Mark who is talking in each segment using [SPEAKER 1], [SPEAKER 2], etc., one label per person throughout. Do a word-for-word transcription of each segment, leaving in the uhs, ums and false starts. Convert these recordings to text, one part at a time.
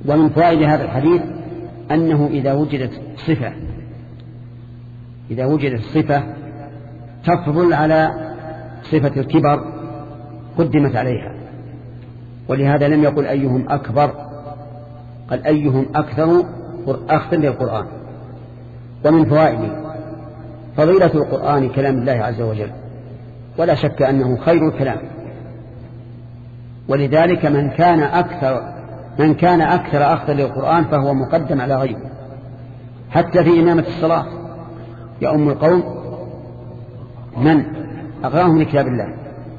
[SPEAKER 1] ومن فوائد هذا الحديث أنه إذا وجدت صفة إذا وجدت صفة تفضل على صفة الكبر قدمت عليها، ولهذا لم يقل أيهم أكبر، قال أيهم أكثر أخذا للقرآن. ومن فوائده فضيلة القرآن كلام الله عز وجل، ولا شك أنه خير الكلام، ولذلك من كان أكثر من كان أكثر أخذا للقرآن فهو مقدم على غيره، حتى في إمامة الصلاة يؤم القوم من أقراهم لكتاب الله.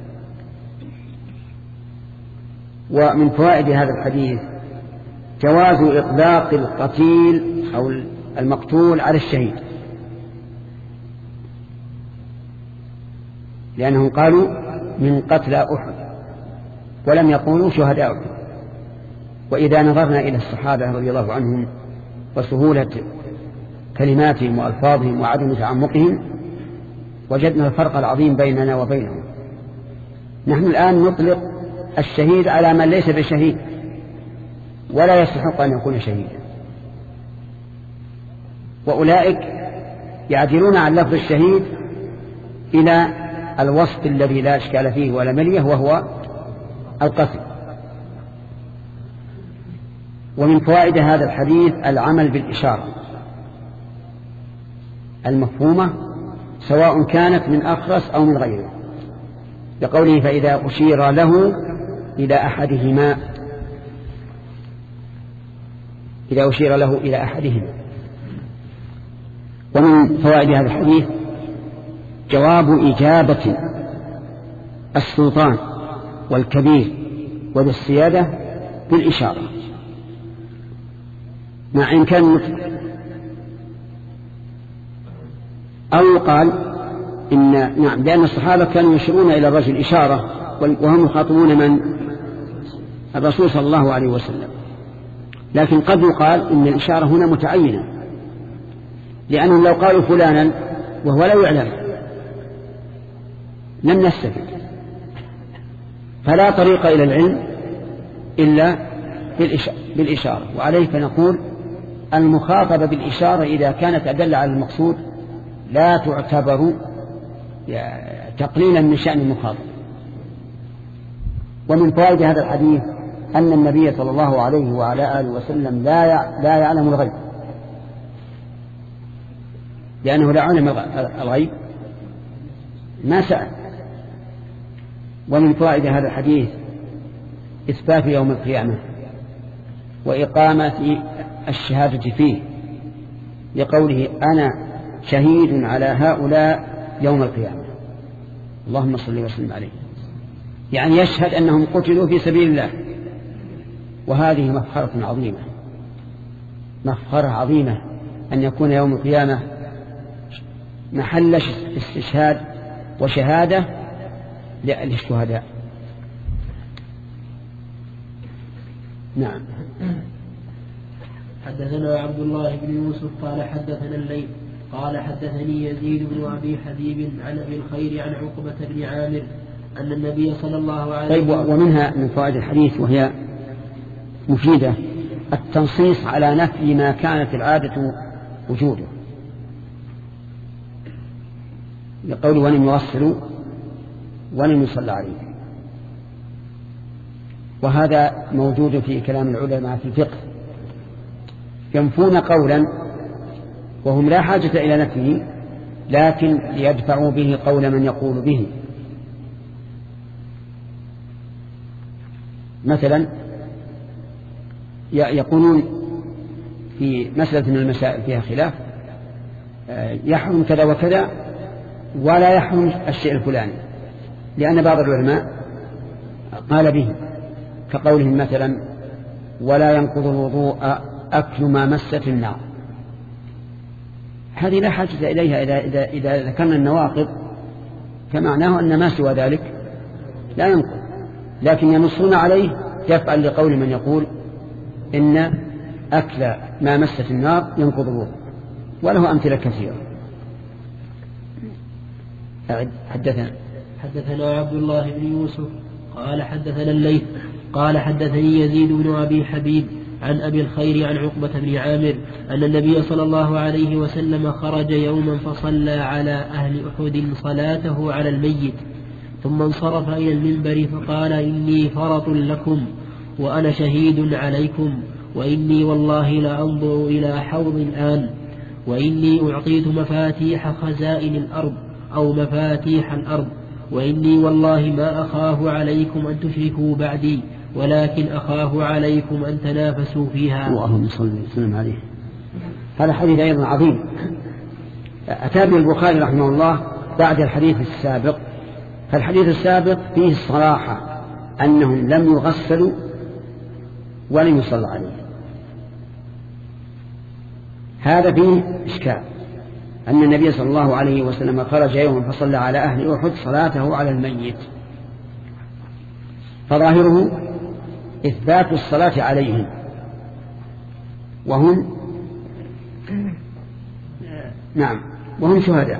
[SPEAKER 1] ومن فوائد هذا الحديث جواز إطلاق القتيل أو المقتول على الشهيد، لأنهم قالوا من قتلى أحد ولم يقولوا شهداء أحد. وإذا نظرنا إلى الصحابة رضي الله عنهم وسهولة كلماتهم وألفاظهم وعدم تعمقهم وجدنا الفرق العظيم بيننا وبينهم. نحن الآن نطلق الشهيد على من ليس بشهيد ولا يستحق أن يكون شهيدا، وأولئك يعدلون عن لفظ الشهيد إلى الوصف الذي لا إشكال فيه ولا مليه، وهو القتل. ومن فوائد هذا الحديث العمل بالإشارة المفهومة سواء كانت من أخرس أو من غيره، لقوله فإذا أشير له إلى أحدهما إذا أشير له إلى أحدهما. ومن فوائد هذا الحديث جواب إجابة السلطان والكبير وذي السيادة بالإشارة مع إمكان النطق، أو قال إن نعم لأن الصحابة كانوا يشيرون إلى الرجل إشارة وهم يخاطبون من الرسول صلى الله عليه وسلم، لكن قد يقال إن الإشارة هنا متعينة، لأنهم لو قالوا فلانا وهو لا يعلم لم نستفد، فلا طريق إلى العلم إلا بالإشارة. وعليه فنقول المخاطبة بالإشارة إذا كانت أدل على المقصود لا تعتبر تقليلا من شأن المخاطب. ومن فوائد هذا الحديث أن النبي صلى الله عليه وعلى آله وسلم لا لا يعلم الغيب، لأنه لا علم الغيب ما سأل. ومن فوائد هذا الحديث إثبات يوم القيامة وإقامة الشهادة فيه، لقوله أنا شهيد على هؤلاء يوم القيامة، اللهم صل وسلم عليه، يعني يشهد أنهم قتلوا في سبيل الله. وهذه مفخرة عظيمة، مفخرة عظيمة أن يكون يوم القيامة محل استشهاد وشهادة للشهداء. نعم.
[SPEAKER 2] حدثنا عبد الله بن يوسف قال حدثنا الليث قال حدثني يزيد بن أبي حبيب عن أبي الخير عن عقبة بن عامر أن النبي صلى الله عليه
[SPEAKER 1] وسلم. طيب، ومنها من فوائد الحديث وهي مفيدة التنصيص على نفي ما كانت العادة وجوده، لقول ولم يوصلوا ولم يصلى عليه، وهذا موجود في كلام العلماء في الفقه، ينفون قولا وهم لا حاجة إلى نفيه لكن ليدفعوا به قول من يقول به. مثلا يقولون في مسألة من المسائل فيها خلاف يحرم كذا وكذا ولا يحرم الشيء الفلاني، لأن بعض العلماء قال به، كقولهم مثلا ولا ينقض الوضوء أكل ما مست النار. هذه لا حاجة إليها إذا, إذا, إذا ذكرنا النواقض، فمعناه أن ما سوى ذلك لا ينقض، لكن ينصون عليه يفعل لقول من يقول إن أكل ما مست النار ينقض الوضوء، وله أمثلة كثيرة. حدثنا
[SPEAKER 2] حدثنا عبد الله بن يوسف قال حدثنا الليث قال حدثني يزيد بن أبي حبيب عن أبي الخير عن عقبة بن عامر أن النبي صلى الله عليه وسلم خرج يوما فصلى على أهل أحد صلاته على الميت ثم انصرف إلى المنبر فقال إني فرط لكم وأنا شهيد عليكم وإني والله لأنظر إلى حوض الآن وإني أعطيت مفاتيح خزائن الأرض أو مفاتيح الأرض وإني والله ما أخاف عليكم أن تشركوا بعدي ولكن أخاف عليكم أن تنافسوا فيها.
[SPEAKER 1] اللهم صل وسلم عليه. هذا حديث أيضا عظيم أتى به البخاري رحمه الله بعد الحديث السابق. فالحديث السابق فيه الصراحة أنهم لم يغسلوا ولم يصلى عليه. هذا فيه إشكال أن النبي صلى الله عليه وسلم خرج يوما فصلى على أهل أحد صلاته على الميت، فظاهره إثبات الصلاة عليهم وهم نعم وهم شهداء.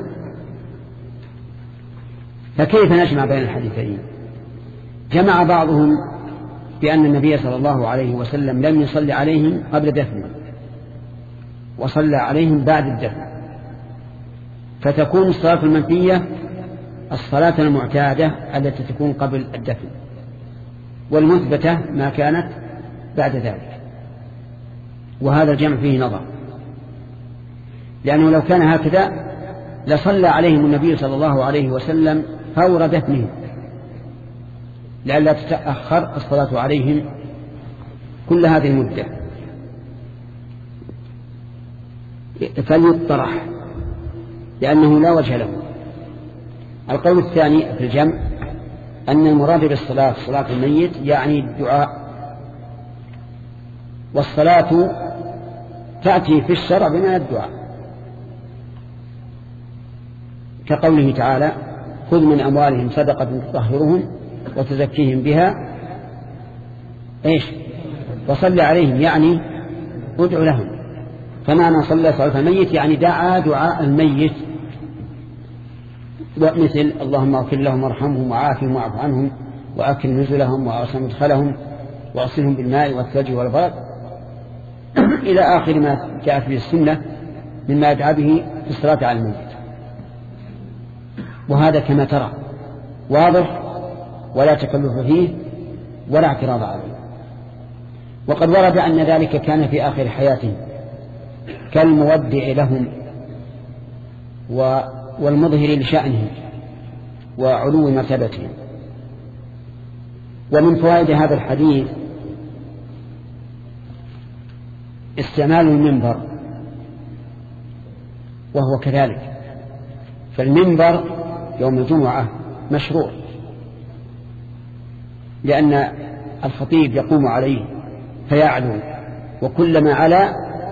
[SPEAKER 1] فكيف نجمع بين الحديثين؟ جمع بعضهم بأن النبي صلى الله عليه وسلم لم يصلي عليهم قبل دفنهم وصلى عليهم بعد الدفن، فتكون الصلاة المنفية الصلاة المعتادة التي تكون قبل الدفن، والمثبتة ما كانت بعد ذلك. وهذا الجمع فيه نظر، لأنه لو كان هكذا لصلى عليهم النبي صلى الله عليه وسلم فور دفنهم لئلا تتأخر الصلاة عليهم كل هذه المدة، فليطرح لأنه لا وجه له. القول الثاني في الجمع أن المراد بالصلاة صلاة الميت يعني الدعاء، والصلاة تأتي في الشرع بمعنى الدعاء، كقوله تعالى خذ من أموالهم صدقة تطهرهم وتزكيهم بها إيش وصل عليهم يعني ادعو لهم. فمعنى صلى صلاة الميت يعني دعا دعاء الميت، مثل اللهم اغفر لهم وارحمهم وعافهم واعف عنهم وأكل نزلهم وأوسع مدخلهم وأصلهم بالماء والثلج والبرد إلى آخر ما جاءت به السنة مما يدعى به في الصلاة على الميت. وهذا كما ترى واضح ولا تكلف فيه ولا اعتراض عليه. وقد ورد أن ذلك كان في آخر حياته كالمودع لهم والمظهر لشأنهم وعلو مرتبتهم. ومن فوائد هذا الحديث استعمال المنبر، وهو كذلك، فالمنبر يوم الجمعة مشروع لأن الخطيب يقوم عليه فيعلو، وكلما علا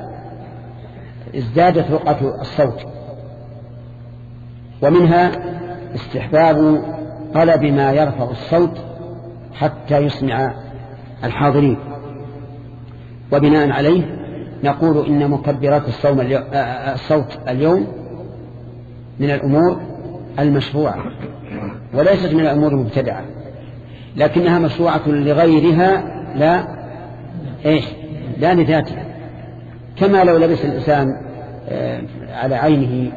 [SPEAKER 1] ازدادت رقة الصوت. ومنها استحباب طلب ما يرفع الصوت حتى يسمع الحاضرين، وبناء عليه نقول إن مكبرات الصوت اليوم من الأمور المشروعة وليست من الأمور المبتدعة، لكنها مشروعة لغيرها لا إيش لا لذاتها. كما لو لبس الإنسان على عينه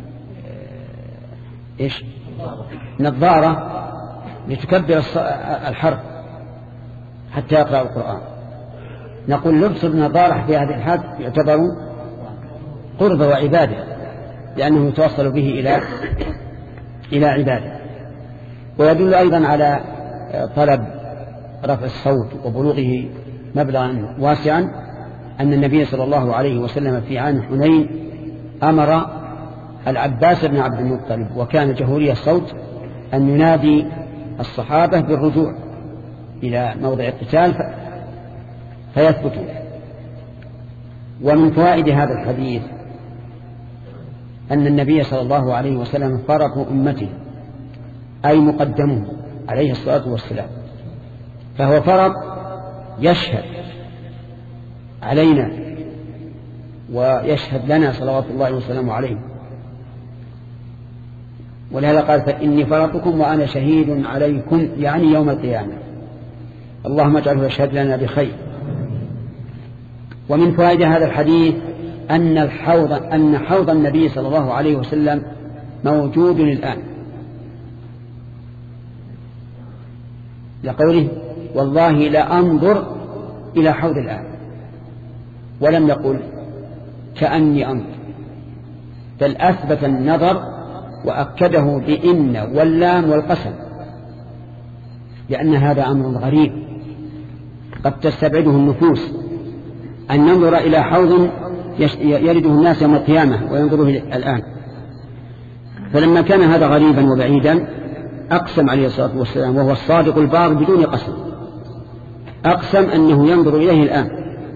[SPEAKER 1] إيش نظارة لتكبر الحرف حتى يقرأ القرآن، نقول لبس النظارة في هذه الحال يعتبر قرب وعبادة لأنه يتوصل به إلى إلى عبادة. ويدل أيضا على طلب رفع الصوت وبلوغه مبلغا واسعا أن النبي صلى الله عليه وسلم في عام حنين أمر العباس بن عبد المطلب وكان جهوري الصوت أن ينادي الصحابة بالرجوع إلى موضع القتال فيثبتوا. ومن فوائد هذا الحديث أن النبي صلى الله عليه وسلم فرط أمته أي مقدمه عليه الصلاة والسلام، فهو فرط يشهد علينا ويشهد لنا صلوات الله وسلامه عليه، ولهذا قال فإني فرطكم وأنا شهيد عليكم يعني يوم القيامة. اللهم اجعله يشهد لنا بخير. ومن فوائد هذا الحديث أن الحوض أن حوض النبي صلى الله عليه وسلم موجود الآن، لقوله والله لا أنظر إلى حوض الآن، ولم يقل كأني أنظر، بل أثبت النظر وأكده بإن واللام والقسم، لأن هذا أمر غريب قد تستبعده النفوس أن ننظر إلى حوض يرده الناس يوم القيامة وينظره الآن. فلما كان هذا غريبا وبعيدا أقسم عليه الصلاة والسلام وهو الصادق البار بدون قسم، أقسم أنه ينظر إليه الآن،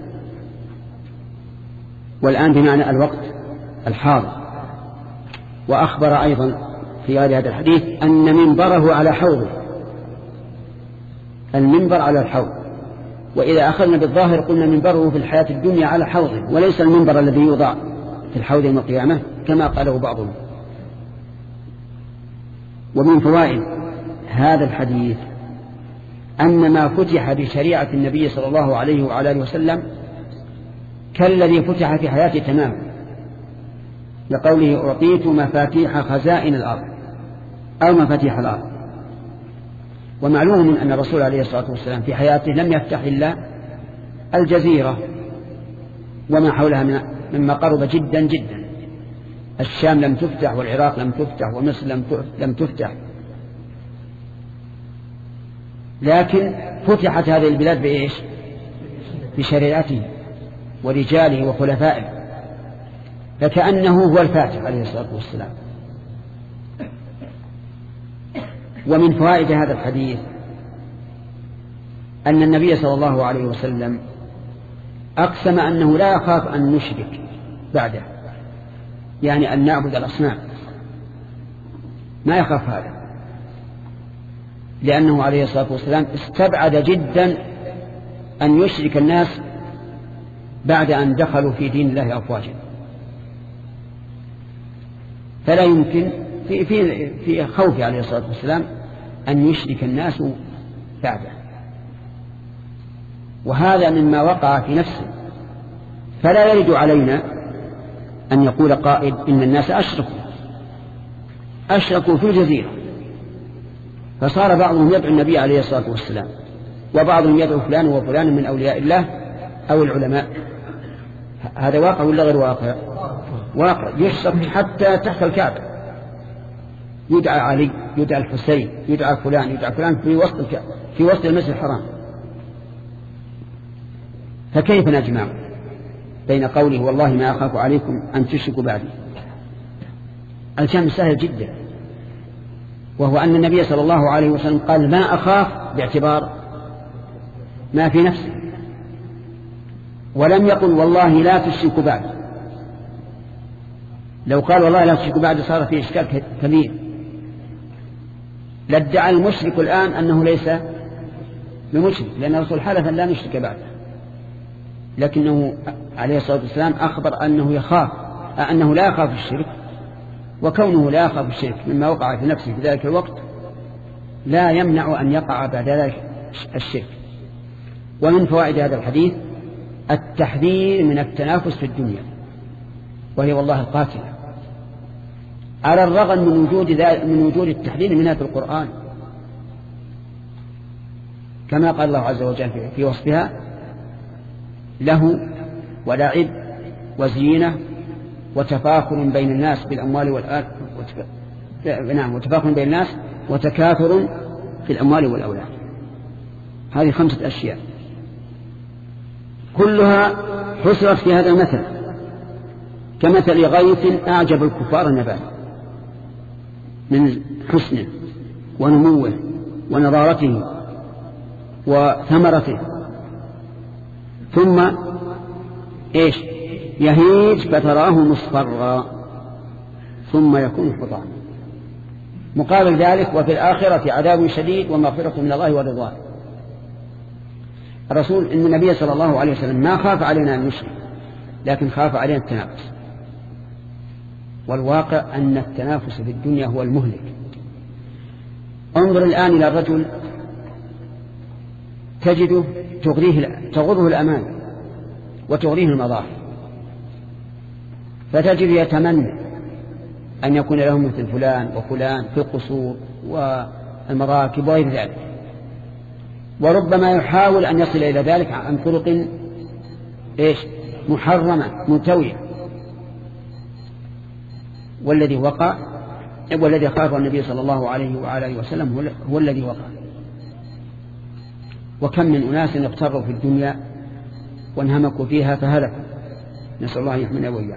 [SPEAKER 1] والآن بمعنى الوقت الحاضر. وأخبر أيضا في هذا الحديث أن منبره على حوضه، المنبر على الحوض. وإذا أخذنا بالظاهر قلنا منبره في الحياة الدنيا على حوضه، وليس المنبر الذي يوضع في الحوض يوم القيامة كما قاله بعضهم. ومن فوائد هذا الحديث أن ما فتح بشريعة النبي صلى الله عليه وعلى آله وسلم كالذي فتح في حياته تماما، لقوله أعطيت مفاتيح خزائن الأرض أو مفاتيح الأرض. ومعلوم أن الرسول عليه الصلاة والسلام في حياته لم يفتح إلا الجزيرة وما حولها مما قرب جدا جدا. الشام لم تفتح، والعراق لم تفتح، ومصر لم تفتح، لكن فتحت هذه البلاد بإيش؟ بشريعته ورجاله وخلفائه، فكأنه هو الفاتح عليه الصلاة والسلام. ومن فوائد هذا الحديث أن النبي صلى الله عليه وسلم أقسم أنه لا يخاف أن نشرك بعده، يعني أن نعبد الأصنام، ما يخاف هذا، لأنه عليه الصلاة والسلام استبعد جدا أن يشرك الناس بعد أن دخلوا في دين الله أفواجا. فلا يمكن في, في, في خوف عليه الصلاة والسلام أن يشرك الناس بعده، وهذا مما وقع في نفسه. فلا يرد علينا أن يقول قائد إن الناس أشركوا أشركوا في الجزيرة، فصار بعضهم يدعو النبي عليه الصلاة والسلام، وبعضهم يدعو فلان وفلان من أولياء الله أو العلماء. هذا واقع ولا غير واقع؟ واقع. يشرك حتى تحت الكعبة، يدعى علي، يدعى الحسين، يدعى فلان، يدعى فلان في وسط في وسط المسجد الحرام. فكيف نجمع بين قوله والله ما أخاف عليكم أن تشركوا بعدي؟ الجمع سهل جدا، وهو أن النبي صلى الله عليه وسلم قال ما أخاف باعتبار ما في نفسه، ولم يقل والله لا تشركوا بعدي. لو قال والله لا تشركوا بعدي صار في إشكال كبير، لادعى المشرك الآن أنه ليس بمشرك، لأن الرسول حلف أن لا نشرك بعده، لكنه عليه الصلاة والسلام أخبر أنه يخاف أنه لا يخاف الشرك، وكونه لا يخاف الشرك مما وقع في نفسه في ذلك الوقت لا يمنع أن يقع بعد ذلك الشرك. ومن فوائد هذا الحديث التحذير من التنافس في الدنيا، وهي والله القاتلة، على الرغم من وجود من وجود التحذير منها في القرآن، كما قال الله عز وجل في وصفها له ولعب وزينة وتفاخر بين الناس بالأموال والأولاد، نعم، وتفاخر بين الناس وتكاثر في الأموال والأولاد. هذه خمسة أشياء كلها حصرت في هذا المثل، كمثل غيث أعجب الكفار نباته من حسنه ونموه ونضارته وثمرته، ثم إيش يهيج فتراه مصفرا ثم يكون حطاما. مقابل ذلك وفي الآخرة عذاب شديد ومغفرة من الله ورضوان. الرسول إن النبي صلى الله عليه وسلم ما خاف علينا أن نشرك، لكن خاف علينا التنافس، والواقع أن التنافس في الدنيا هو المهلك. انظر الآن إلى الرجل تجده تغريه تغره الأمان وتغريه المظاهر، فتجد يتمنى أن يكون لهم مثل فلان وفلان في القصور والمراكب وغير ذلك، وربما يحاول أن يصل إلى ذلك عن طرق إيش محرمة منتوية. والذي وقع والذي خافه النبي صلى الله عليه وآله وسلم هو الذي وقع. وكم من أناس اغتروا في الدنيا وانهمكوا فيها فهلكوا، نسأل الله يحمينا وإياكم.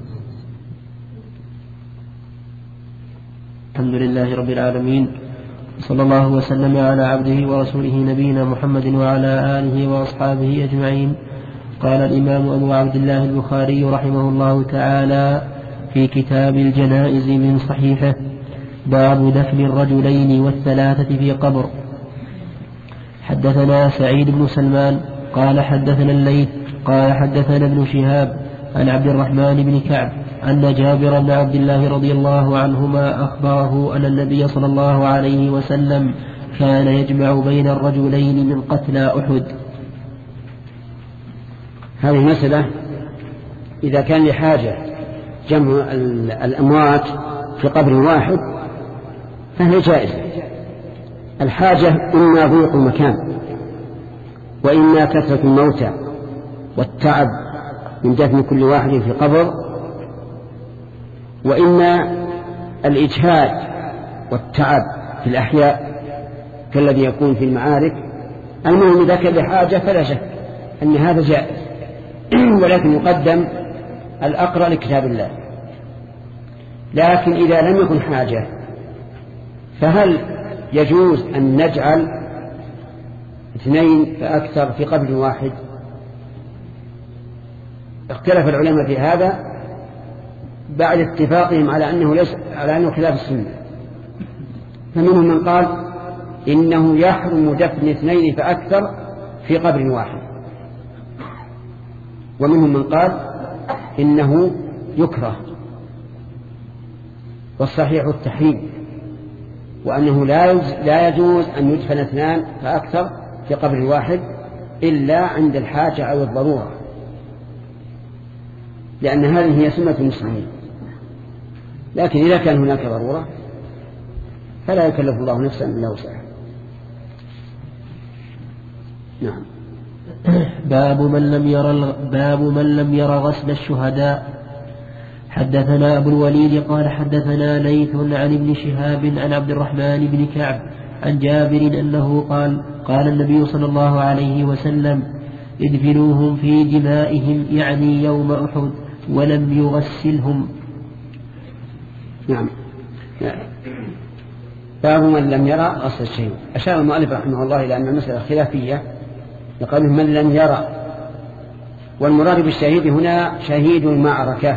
[SPEAKER 2] الحمد لله رب العالمين، صلى الله وسلم على عبده ورسوله نبينا محمد وعلى آله وأصحابه أجمعين. قال الإمام أبو عبد الله البخاري رحمه الله تعالى في كتاب الجنائز من صحيفه: باب دفن الرجلين والثلاثة في قبر. حدثنا سعيد بن سلمان قال حدثنا الليث قال حدثنا ابن شهاب عن عبد الرحمن بن كعب أن جابر بن عبد الله رضي الله عنهما أخبره أن النبي صلى الله عليه وسلم كان يجمع بين الرجلين من قتلى أحد.
[SPEAKER 1] هذه مسألة إذا كان لحاجة جمع الأموات في قبر واحد فهي جائزة. الحاجة إما ضيق المكان وإما كثرة الموتى والتعب من دفن كل واحد في قبر، وإما الإجهاد والتعب في الأحياء كالذي يكون في المعارك. المهم إذا كان لحاجة فلا شك أن هذا جائز، ولكن يقدم الأقرأ لكتاب الله. لكن إذا لم يكن حاجة فهل يجوز أن نجعل اثنين فأكثر في قبر واحد؟ اختلف العلماء في هذا بعد اتفاقهم على أنه ليس على أنه خلاف السنة. فمنهم من قال إنه يحرم دفن اثنين فأكثر في قبر واحد، ومنهم من قال إنه يكره، والصحيح التحريم، وأنه لا يجوز أن يدفن اثنان فأكثر في قبر واحد إلا عند الحاجة أو الضرورة، لأن هذه هي سنة المسلمين. لكن إذا كان هناك ضرورة فلا يكلف الله نفسا إلا وسعها. نعم.
[SPEAKER 2] باب من لم يرى باب من لم يرى غسل الشهداء. حدثنا أبو الوليد قال حدثنا ليث عن ابن شهاب عن عبد الرحمن بن كعب عن جابر أنه قال قال النبي صلى الله عليه وسلم: ادفنوهم في دمائهم، يعني يوم أحد، ولم يغسلهم.
[SPEAKER 1] نعم. باب من لم يرى غسل الشهيد. أشار المؤلف رحمه الله إلى أن المسألة خلافية، يقال من لم يرى، والمراد بالشهيد هنا شهيد المعركة،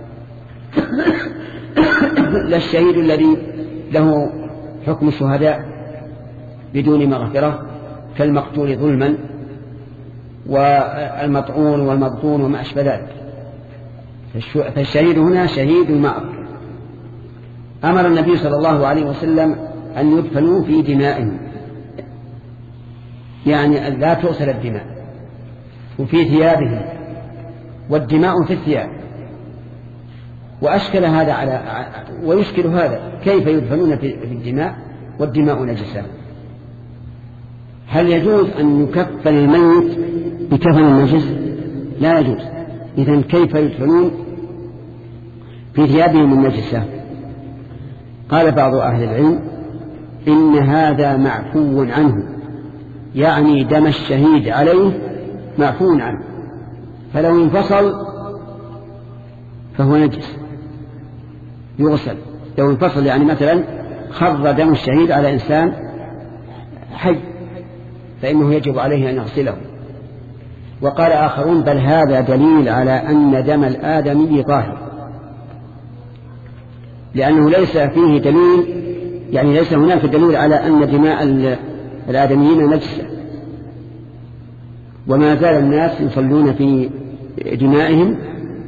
[SPEAKER 1] لا الشهيد الذي له حكم الشهداء بدون مغفرة كالمقتول ظلما والمطعون والمبطون وما أشبه ذلك. فالشهيد هنا شهيد المعركة. أمر النبي صلى الله عليه وسلم أن يدفنوا في دمائهم، يعني أن لا تغسل الدماء، وفي ثيابهم، والدماء في الثياب. وأشكل هذا على ويشكل هذا، كيف يدفنون في الدماء والدماء نجسة؟ هل يجوز أن يكفن الميت بكفن النجس؟ لا يجوز. إذن كيف يدفنون في ثيابهم النجسة؟ قال بعض أهل العلم إن هذا معفو عنه، يعني دم الشهيد عليه معفو عنه، فلو انفصل فهو نجس يغسل. لو انفصل يعني مثلا خر دم الشهيد على إنسان حي فإنه يجب عليه أن يغسله. وقال آخرون بل هذا دليل على أن دم الآدمي طاهر، لأنه ليس فيه دليل، يعني ليس هناك دليل على أن دماء الآدميين نجسة. وما زال الناس يصلون في دمائهم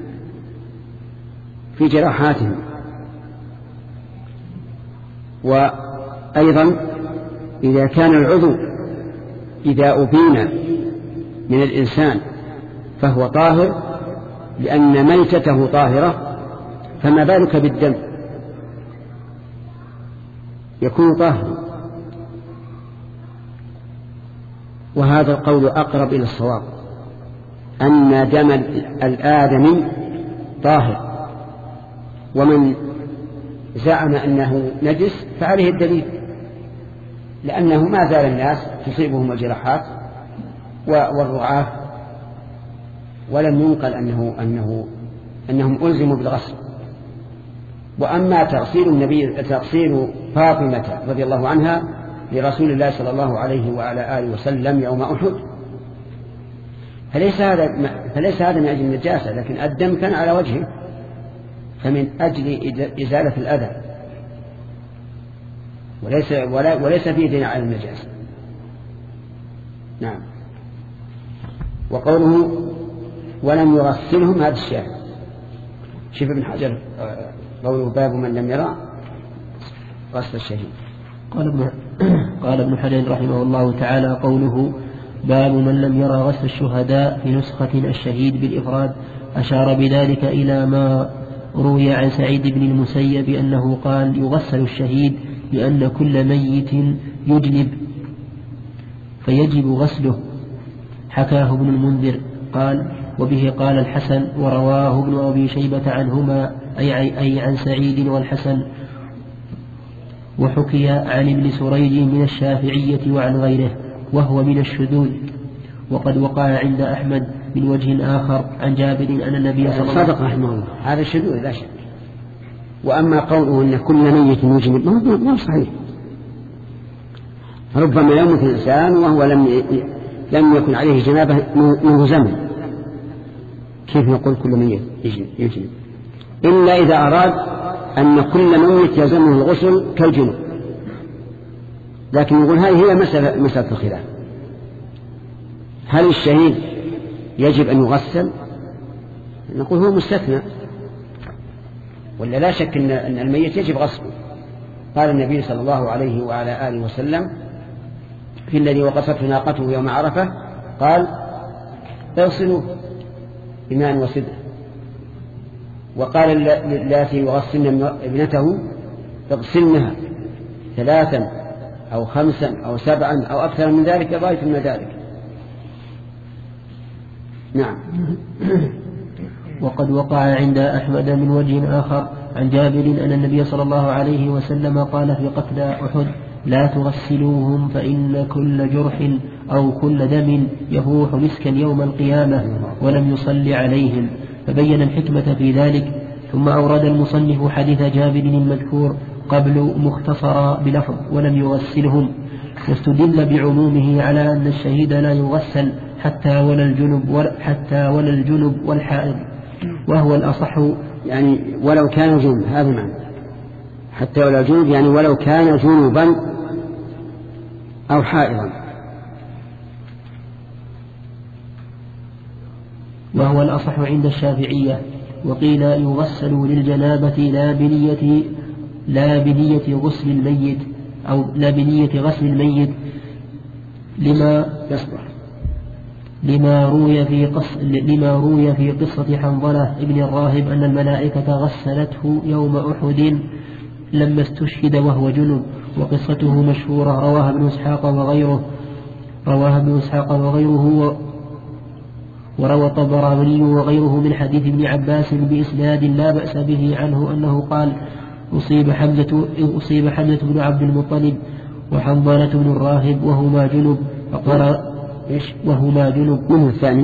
[SPEAKER 1] في جراحاتهم. وأيضا إذا كان العضو إذا أبين من الإنسان فهو طاهر لأن ميتته طاهرة، فما بالك بالدم يكون طاهر. وهذا القول أقرب إلى الصواب، أن دم الآدمي طاهر، ومن زعم أنه نجس فعليه الدليل، لأنه ما زال الناس تصيبهم الجراحات والرعاة، ولم ينقل أنه أنه أنهم ألزموا بالغسل. وأما تغسيل النبي تغسيل فاطمة رضي الله عنها لرسول الله صلى الله عليه وعلى آله وسلم يوم أحد، فليس هذا فليس هذا من أجل النجاسة، لكن الدم كان على وجهه، فمن أجل إزالة الأذى، وليس ولا وليس فيه دين على النجاسة. نعم. وقوله ولم يغسلهم هذا الشاهد. شوف ابن حجر قوله باب من لم يرى غسل الشهيد.
[SPEAKER 2] قال ابن قال ابن حجر رحمه الله تعالى قوله باب من لم يرى غسل الشهداء في نسخة الشهيد بالإفراد، أشار بذلك إلى ما روي عن سعيد بن المسيب أنه قال يغسل الشهيد لأن كل ميت يجنب فيجب غسله، حكاه ابن المنذر قال وبه قال الحسن، ورواه ابن أبي شيبة عنهما أي, أي عن سعيد والحسن، وحكي عن ابن سريج من الشافعية وعن غيره، وهو من الشذوذ. وقد وقع عند أحمد من وجه آخر عن جابر أن النبي صلى الله عليه وسلم
[SPEAKER 1] صدق رحمه الله هذا الشذوذ لا شك. وأما قوله أن كل ميت يجنب ما هو صحيح، ربما يموت الإنسان وهو لم لم يكن عليه جنابه منذ زمن، كيف نقول كل ميت يجنب؟ إلا إذا أراد أن كل ميت يلزمه الغسل كالجنوب، لكن نقول هذه هي مسألة, مسألة الخلاف، هل الشهيد يجب أن يغسل؟ نقول هو مستثنى، ولا لا شك أن الميت يجب غسله. قال النبي صلى الله عليه وعلى آله وسلم في الذي وقصته ناقته يوم عرفة قال اغسلوا بماء وسدر، وقال للاتي يغسلن ابنته اغسلنها ثلاثا أو خمسا أو سبعا أو أكثر من ذلك غاية من ذلك. نعم.
[SPEAKER 2] وقد وقع عند أحمد من وجه آخر عن جابر أن النبي صلى الله عليه وسلم قال في قتلى أحد لا تغسلوهم فإن كل جرح أو كل دم يفوح مسكا يوم القيامة، ولم يصلي عليهم، فبين الحكمة في ذلك. ثم أورد المصنف حديث جابر المذكور قبل مختصرا بلفظ ولم يغسلهم، واستدل بعمومه على أن الشهيد لا يغسل حتى ولا الجنب حتى ولا الجنب والحائض، وهو الأصح،
[SPEAKER 1] يعني ولو كان جنب، هذا معنى حتى ولا جنب، يعني ولو كان جنبا أو حائضا.
[SPEAKER 2] وهو الأصح عند الشافعية. وقيل يغسل للجنابة لا بنية لا بنية غسل الميت أو لا بنية غسل الميت لما
[SPEAKER 1] يصبح
[SPEAKER 2] لما روي في قص لما روي في قصة حنظلة ابن الراهب أن الملائكة غسلته يوم أحد لما استشهد وهو جنب، وقصته مشهورة رواها ابن إسحاق وغيره رواها ابن إسحاق وغيره وروى الطبراني وغيره من حديث ابن عباس بإسناد لا بأس به عنه أنه قال أصيب حمزة أصيب حمزة بن عبد المطلب وحنظلة بن الراهب وهما جنب، فقال
[SPEAKER 1] إيش
[SPEAKER 2] وهما جنب
[SPEAKER 1] من الثاني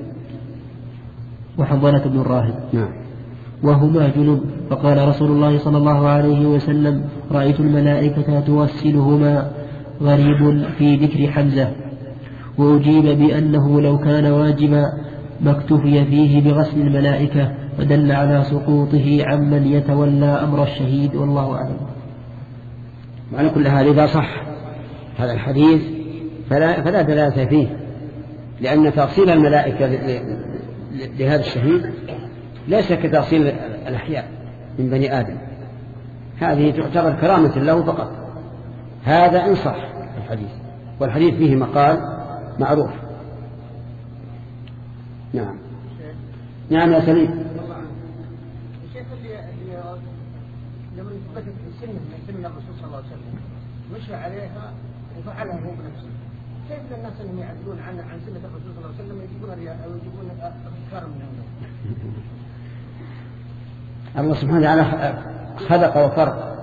[SPEAKER 2] وحنظلة بن الراهب
[SPEAKER 1] نعم
[SPEAKER 2] وهما جنب، فقال رسول الله صلى الله عليه وسلم رأيت الملائكة تغسلهما، غريب في ذكر حمزة. وأجيب بأنه لو كان واجبا ما اكتفي فيه بغسل الملائكة، ودل على سقوطه عمن يتولى أمر الشهيد، والله أعلم.
[SPEAKER 1] وعلى كل هذا إذا صح هذا الحديث فلا, فلا دلالة فيه، لأن تغسيل الملائكة لهذا الشهيد ليس كتغسيل الأحياء من بني آدم، هذه تعتبر كرامة له فقط. هذا إن صح الحديث، والحديث فيه مقال معروف. نعم. نعم يا سليم.
[SPEAKER 3] الشيخ اللي لما ثبتت السنة من سنة الرسول صلى الله عليه وسلم مشى عليها وفعلها هو بنفسه، كيف الناس اللي يعدلون عن عن سنة الرسول صلى الله عليه وسلم يجيبون أو يجيبون أفكار من عنده؟
[SPEAKER 1] الله سبحانه وتعالى خلق وفرق،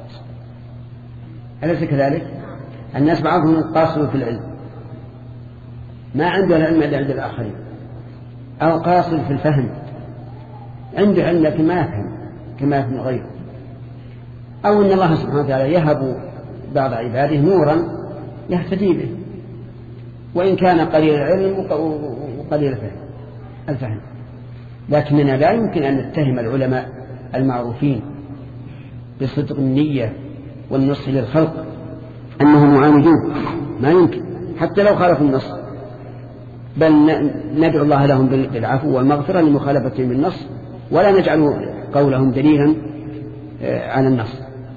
[SPEAKER 1] أليس كذلك؟ الناس بعضهم قاصر في العلم، ما عنده العلم إلا عند الآخرين، أو قاصر في الفهم، عنده علم لكن ما يفهم كما يفهم غيره، أو أن الله سبحانه وتعالى يهب بعض عباده نورا يهتدي به وإن كان قليل العلم وقليل الفهم. لكننا لا يمكن أن نتهم العلماء المعروفين بصدق النية والنصح للخلق أنهم معاندون، ما يمكن حتى لو خالفوا النص، بل ندعو الله لهم بالعفو والمغفرة لمخالفتهم بالنص، ولا نجعل قولهم دليلا على النص.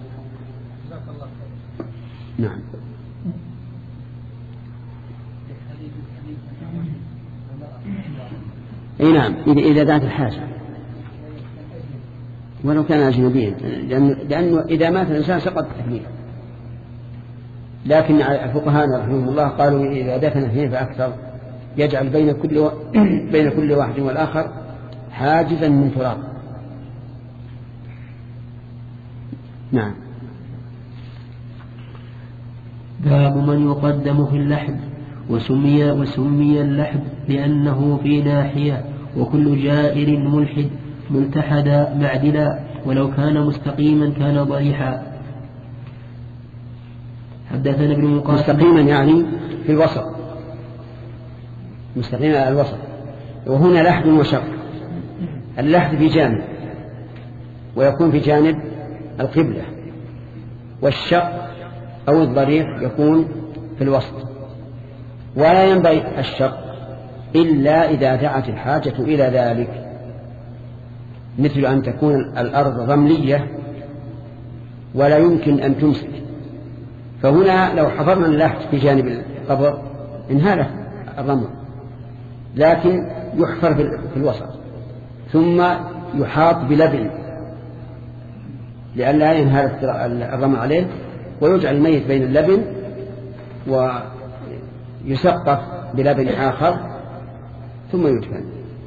[SPEAKER 1] نعم. اي نعم، إذا دعت الحاجة ولو كان أجنبيا، لأنه إذا مات الإنسان سقط التحليل. لكن الفقهاء رحمهم الله قالوا إذا دفن اثنين فأكثر يجعل بين كل و... بين كل واحد والآخر حاجزا من تراب. نعم.
[SPEAKER 2] باب من يقدم في اللحد. وسمي, وسمي اللحد لأنه في ناحية، وكل جائر ملحد ملتحدا معدلا، ولو كان مستقيما كان ضريحا. حدثنا ابن مقاتل.
[SPEAKER 1] مستقيما يعني في الوسط، مستقيما على الوسط. وهنا لحد وشق. اللحد في جانب ويكون في جانب القبلة، والشق أو الضريح يكون في الوسط. ولا ينبغي الشق إلا إذا دعت الحاجة إلى ذلك، مثل أن تكون الأرض رملية ولا يمكن أن تمسك، فهنا لو حفرنا اللحد في جانب القبر انهال الرمل، لكن يحفر في الوسط ثم يحاط بلبن لئلا ينهال الرمل عليه، ويجعل الميت بين اللبن ويسقف بلبن آخر ثم يدفن.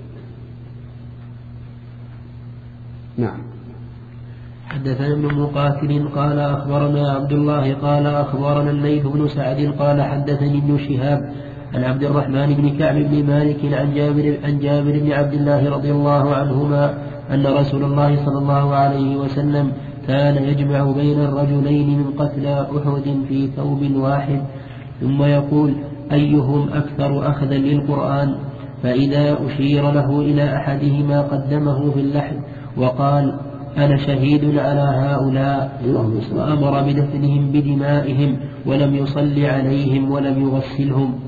[SPEAKER 1] نعم.
[SPEAKER 2] حدثنا ابن مقاتل قال أخبرنا عبد الله قال أخبرنا الليث بن سعد قال حدثني ابن شهاب عن عبد الرحمن بن كعب بن مالك عن جابر, عن جابر بن عبد الله رضي الله عنهما أن رسول الله صلى الله عليه وسلم كان يجمع بين الرجلين من قتلى أحد في ثوب واحد، ثم يقول أيهم أكثر أخذا للقرآن، فإذا أشير له إلى أحدهما قدمه في اللحد وقال أنا شهيد على هؤلاء، وأمر بدفنهم بدمائهم ولم يصل عليهم ولم يغسلهم.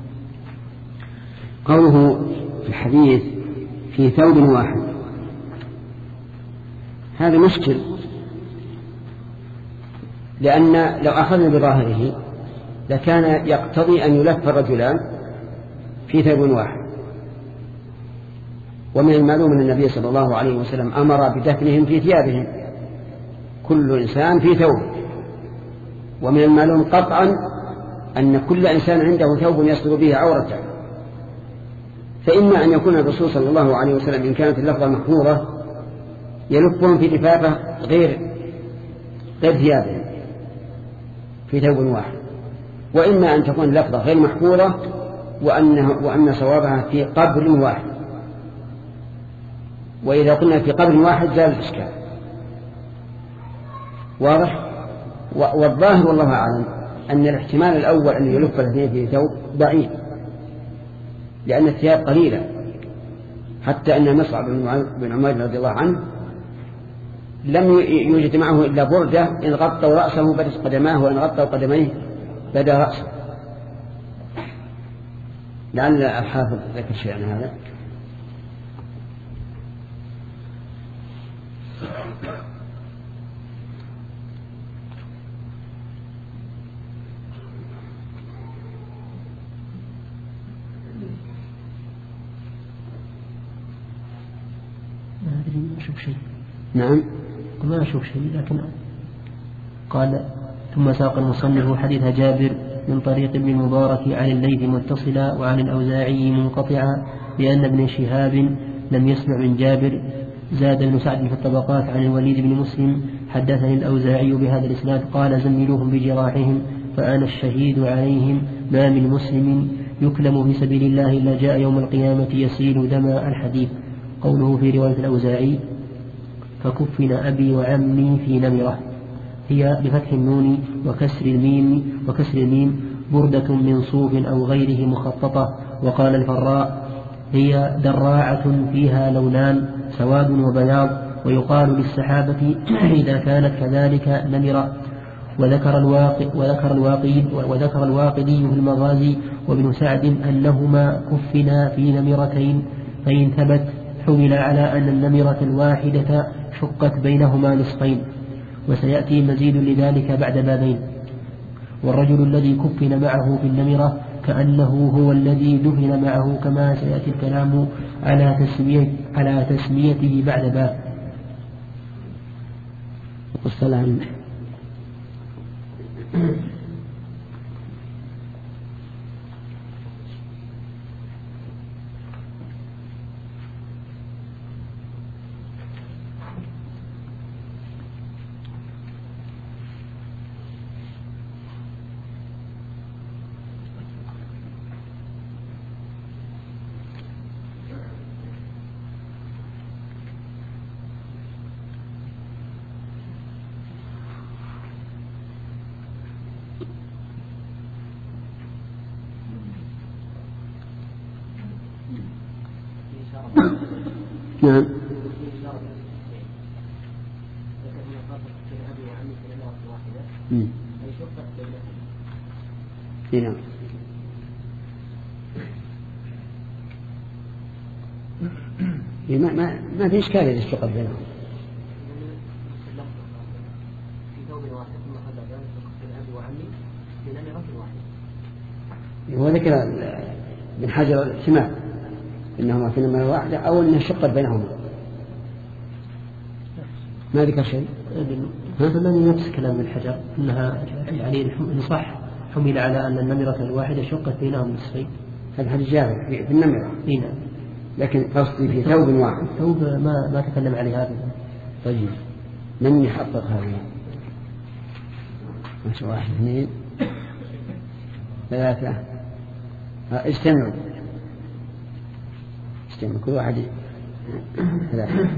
[SPEAKER 1] قوله في الحديث في ثوب واحد هذا مشكل، لأن لو أخذنا بظاهره لكان يقتضي أن يلف الرجلان في ثوب واحد، ومن المعلوم أن النبي صلى الله عليه وسلم أمر بدفنهم في ثيابهم، كل إنسان في ثوب. ومن المعلوم قطعا أن كل إنسان عنده ثوب يستر به عورته، فإما أن يكون الرسول صلى الله عليه وسلم إن كانت اللفظة محفورة يلفهم في لفافة غير غير ثيابهم في ثوب واحد، وإما أن تكون اللفظة غير محفورة وأن, وأن صوابها في قبر واحد. وإذا قلنا في قبر واحد زال الإشكال واضح. والظاهر والله أعلم أن الاحتمال الأول أن يلف الاثنين في ثوب بعيد، لأن الثياب قليلة، حتى أن مصعب بن عمير رضي الله عنه لم يوجد معه إلا بردة إن غطوا رأسه بدت قدماه، وإن غطوا قدميه بدا رأسه. لعل الحافظ ذكر شيء عن هذا.
[SPEAKER 2] ما أدري ما أشوف شيء.
[SPEAKER 1] نعم
[SPEAKER 2] ما أشوف شيء لكن قال ثم ساق المصنف حديث جابر من طريق ابن المبارك عن الليث متصلا وعن الأوزاعي منقطعا لأن ابن شهاب لم يسمع من جابر. زاد ابن سعد في الطبقات عن الوليد بن مسلم حدثني الأوزاعي بهذا الإسناد قال زملوهم بجراحهم فأنا الشهيد عليهم ما من مسلم يكلم في سبيل الله إلا جاء يوم القيامة يسيل دم الحديث. قوله في رواية الأوزاعي فكفن أبي وعمي في نمرة هي بفتح النون وكسر الميم وكسر الميم بردة من صوف أو غيره مخططة. وقال الفراء هي دراعة فيها لونان سواد وبياض ويقال للسحابة إذا كانت كذلك نمرة. وذكر الواقي وذكر الواقي وذكر الواقدي في المغازي وابن سعد أنهما كفنا في نمرتين فإن ثبت حمل على أن النمرة الواحدة شقت بينهما نصفين وسيأتي مزيد لذلك بعد بابين. والرجل الذي كفن معه في النمرة كأنه هو الذي دفن معه كما سيأتي الكلام على تسمية على تسميته بعد باب.
[SPEAKER 1] والسلام. نعم. نعم. ما ما ما في إشكال إذا اشتقت بينهم. هو ذكر من حجر الاحتمال إنهما في نمرة واحدة أو أنها شقت بينهما ما ذكر شيء.
[SPEAKER 2] هذا نفس كلام الحجر إنها يعني إن صح حمل على أن النمرة الواحدة شقت بينهم نصفين.
[SPEAKER 1] هذا حديث جابر في النمرة.
[SPEAKER 2] نعم.
[SPEAKER 1] لكن قصدي في ثوب واحد.
[SPEAKER 2] ثوب ما ما تكلم عليه هذا.
[SPEAKER 1] طيب من يحقق هذا؟ ماشي واحد اثنين ثلاثة استمعوا استمعوا كل واحد ثلاثة.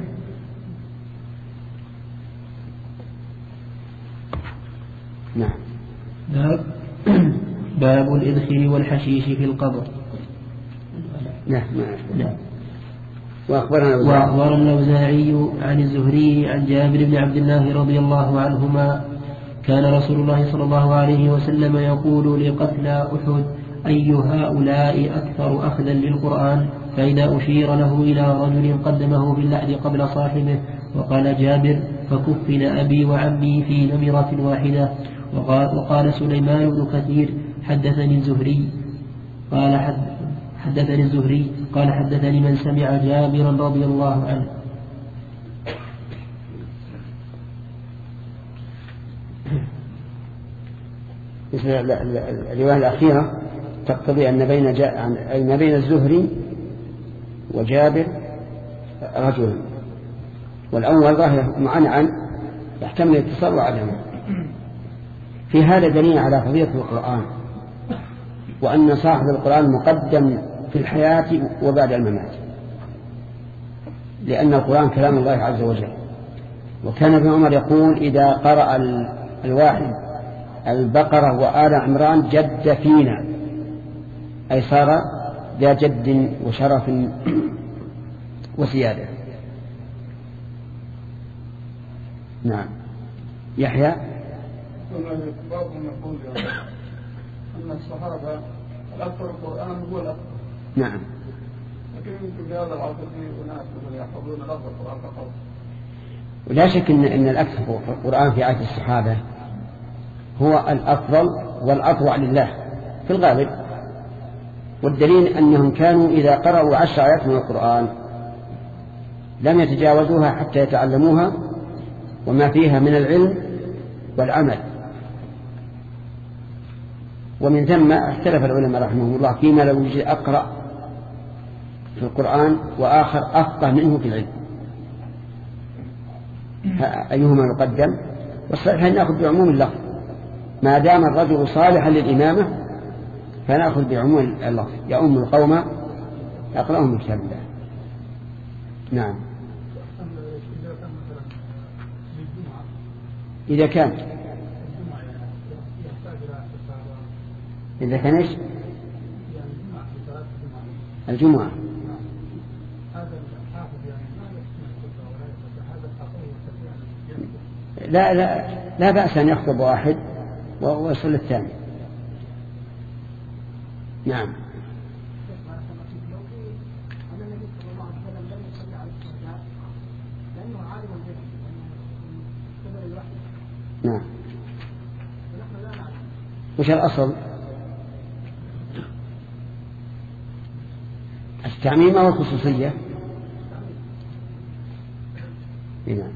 [SPEAKER 1] نعم.
[SPEAKER 2] باب باب الإذخر والحشيش في القبر.
[SPEAKER 1] نعم.
[SPEAKER 2] نعم.
[SPEAKER 1] وأخبرنا
[SPEAKER 2] الأوزاعي عن الزهري عن جابر بن عبد الله رضي الله عنهما كان رسول الله صلى الله عليه وسلم يقول لقتلى أحد أي هؤلاء أكثر أخذا للقرآن فإذا أشير له إلى رجل قدمه باللحد قبل صاحبه. وقال جابر فكفن أبي وعمي في نمرة واحدة. وقال, وقال سليمان بن كثير حدثني الزهري قال حد حدثني الزهري قال حدثني من سمع جابرا رضي الله عنه.
[SPEAKER 1] الرواية الأخيرة تقتضي أن بين جاء أن بين الزهري وجابر رجلا، والأول ظاهر معنعا يحتمل الاتصال وعدمه. في هذا دليل على فضيلة القرآن وأن صاحب القرآن مقدم في الحياة وبعد الممات، لأن القرآن كلام الله عز وجل. وكان ابن عمر يقول إذا قرأ الواحد البقرة وآل عمران جد فينا، أي صار ذا جد وشرف وسيادة. نعم. يحيى
[SPEAKER 4] بعض يقول أن الصحابة الأكثر القرآن هو الأكثر.
[SPEAKER 1] نعم.
[SPEAKER 4] لكن يمكن بهذا العصر في أناس يحفظون لفظ القرآن فقط.
[SPEAKER 1] ولا شك إن, إن الأكثر في القرآن في عهد الصحابة هو الأفضل والأطوع لله في الغالب، والدليل أنهم كانوا إذا قرأوا عشر آيات من القرآن لم يتجاوزوها حتى يتعلموها وما فيها من العلم والعمل. ومن ثم اختلف العلماء رحمهم الله فيما لو يجي أقرأ في القرآن وآخر أفقه منه في العلم، أيهما يقدم؟ والصحيح أن نأخذ بعموم اللفظ، ما دام الرجل صالحا للإمامة فنأخذ بعموم اللفظ، يؤم القوم يقرأهم من كتاب الله. نعم. إذا كان إذا كان إيش؟ الجمعة. لا لا لا بأس أن يخطب واحد ويصل الثاني. نعم. نعم. وش الأصل؟ التعميم أو الخصوصية؟ نعم.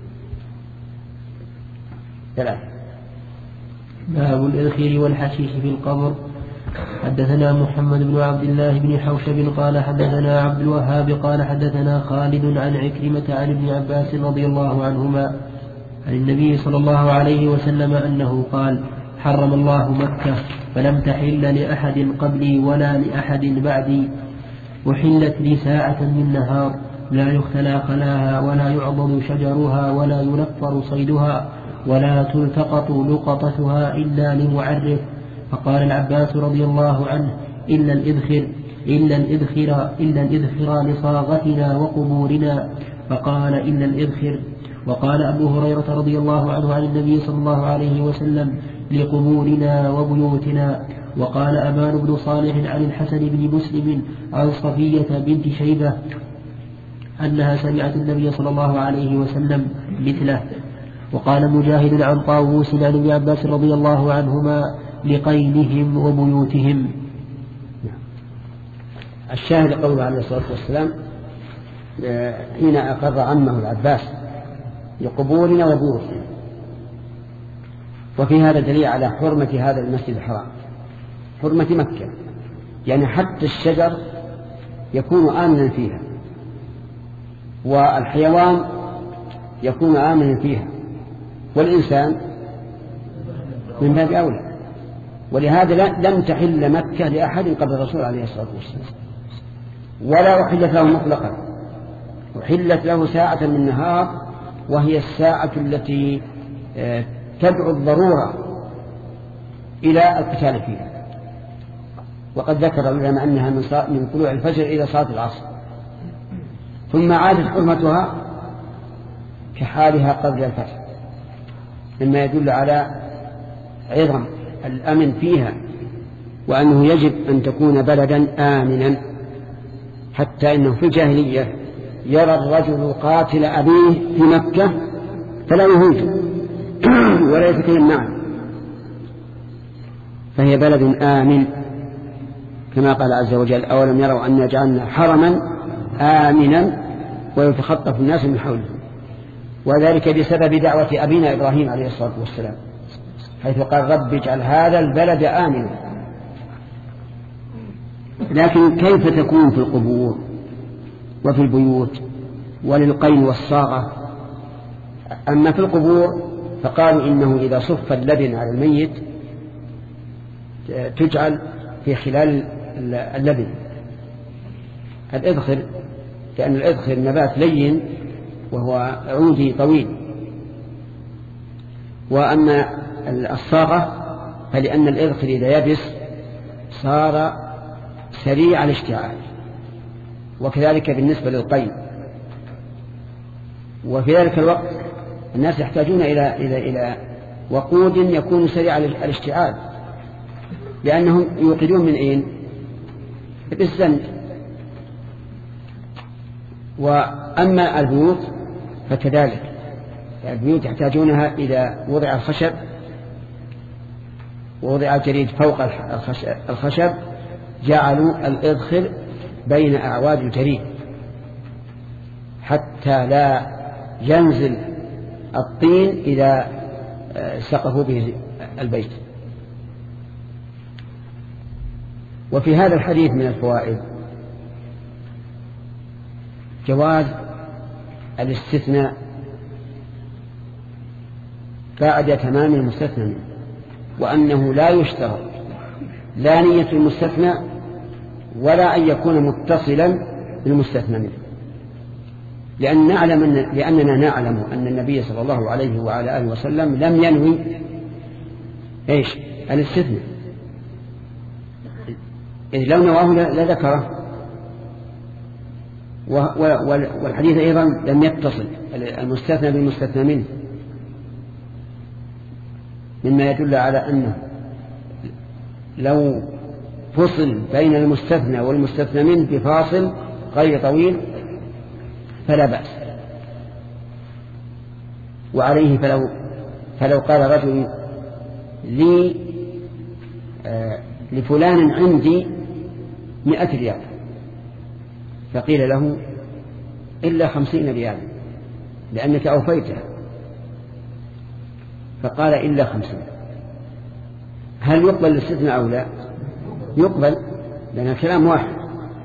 [SPEAKER 1] ثلاثة.
[SPEAKER 2] باب الإذخير والحشيش في القبر. حدثنا محمد بن عبد الله بن حوشب قال حدثنا عبد الوهاب قال حدثنا خالد عن عكرمة عن ابن عباس رضي الله عنهما عن النبي صلى الله عليه وسلم أنه قال: حرم الله مكة فلم تحل لأحد قبلي ولا لأحد بعدي، وحلت لي ساعة من نهار لا يختلى خلاها ولا يعضد شجرها ولا ينفر صيدها ولا تلتقط لقطتها إلا لمعرف. فقال العباس رضي الله عنه: إلا الإذخر إلا الإذخر إلا الإذخر لصاغتنا وقبورنا. فقال: إلا الإذخر. وقال أبو هريرة رضي الله عنه عن النبي صلى الله عليه وسلم: لقبورنا وبيوتنا. وقال أبان بن صالح عن الحسن بن مسلم عن صفية بنت شيبة أنها سمعت النبي صلى الله عليه وسلم مثله. وقال مجاهد عن طاووس عن ابن عباس رضي الله عنهما: لقينهم وبيوتهم.
[SPEAKER 1] الشاهد قوله عليه الصلاة والسلام حين أقر عمه العباس: لقبورنا وبيوتنا. وفي هذا دليل على حرمة هذا المسجد الحرام، حرمة مكة، يعني حتى الشجر يكون آمنا فيها والحيوان يكون آمنا فيها والإنسان من باب أولى. ولهذا لم تحل مكة لأحد قبل الرسول عليه الصلاة والسلام، ولا أحلت له مطلقا، أحلت له ساعة من النهار، وهي الساعة التي تدعو الضرورة إلى القتال فيها. وقد ذكر العلماء أنها من طلوع الفجر إلى صلاة العصر، ثم عادت حرمتها كحالها قبل الفتح، مما يدل على عظم الأمن فيها، وأنه يجب أن تكون بلدا آمنا، حتى إنه في الجاهلية يرى الرجل قاتل أبيه في مكة فلا يهوجه ولا يتكلم معه، فهي بلد آمن، كما قال عز وجل: أولم يروا أن جعلنا حرما آمنا ويتخطف الناس من حوله. وذلك بسبب دعوة أبينا إبراهيم عليه الصلاة والسلام، حيث قال: رب اجعل هذا البلد آمنا. لكن كيف تكون في القبور وفي البيوت وللقين والصاغة؟ أما في القبور فقالوا إنه إذا صف اللبن على الميت تجعل في خلال اللبن الإذخر، لأن الإذخر نبات لين وهو عودي طويل. وأما الصاغة فلأن الإذخر إذا يبس صار سريع الاشتعال، وكذلك بالنسبة للقين. وفي ذلك الوقت الناس يحتاجون إلى إلى إلى وقود يكون سريع الاشتعال، لأنهم يوقدون من أين؟ بالزند. وأما البيوت فكذلك، البيوت يحتاجونها إذا وضع الخشب ووضع الجريد فوق الخشب جعلوا الإذخر بين أعواد الجريد حتى لا ينزل الطين إذا سقفوا به البيت. وفي هذا الحديث من الفوائد جواز الاستثناء بعد تمام المستثنى منه، وأنه لا يشترط لا نية المستثنى ولا أن يكون متصلا بالمستثنى منه، لأن نعلم أن لأننا نعلم أن النبي صلى الله عليه وعلى آله وسلم لم ينوي إيش الاستثناء، إذ لو نواه لذكره. والحديث أيضا لم يتصل المستثنى بالمستثنى منه، مما يدل على أنه لو فصل بين المستثنى والمستثنى منه بفاصل غير طويل فلا بأس. وعليه فلو, فلو قال رجل لي آه لفلان عندي مئة ريال، فقيل له إلا خمسين ريال لأنك أوفيتها، فقال إلا خمسين، هل يقبل الاستثناء أو لا؟ يقبل، لأن الكلام واحد.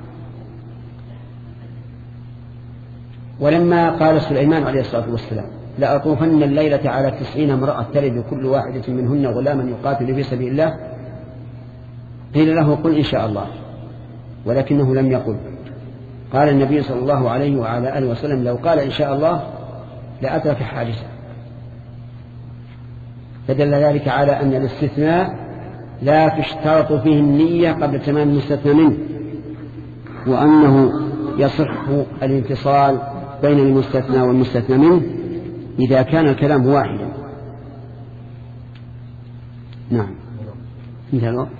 [SPEAKER 1] ولما قال سليمان عليه الصلاة والسلام لأطوفن الليلة على تسعين امرأة تلد كل واحدة منهن غلاما يقاتل في سبيل الله، قيل له قل إن شاء الله، ولكنه لم يقل. قال النبي صلى الله عليه وعلى آله وسلم لو قال إن شاء الله لأترك حادثة، فدل ذلك على أن الاستثناء لا تشترط فيه النية قبل تمام المستثنى منه، وأنه يصح الانفصال بين المستثنى والمستثنى منه إذا كان الكلام واحدا. نعم. انتهى الوقت.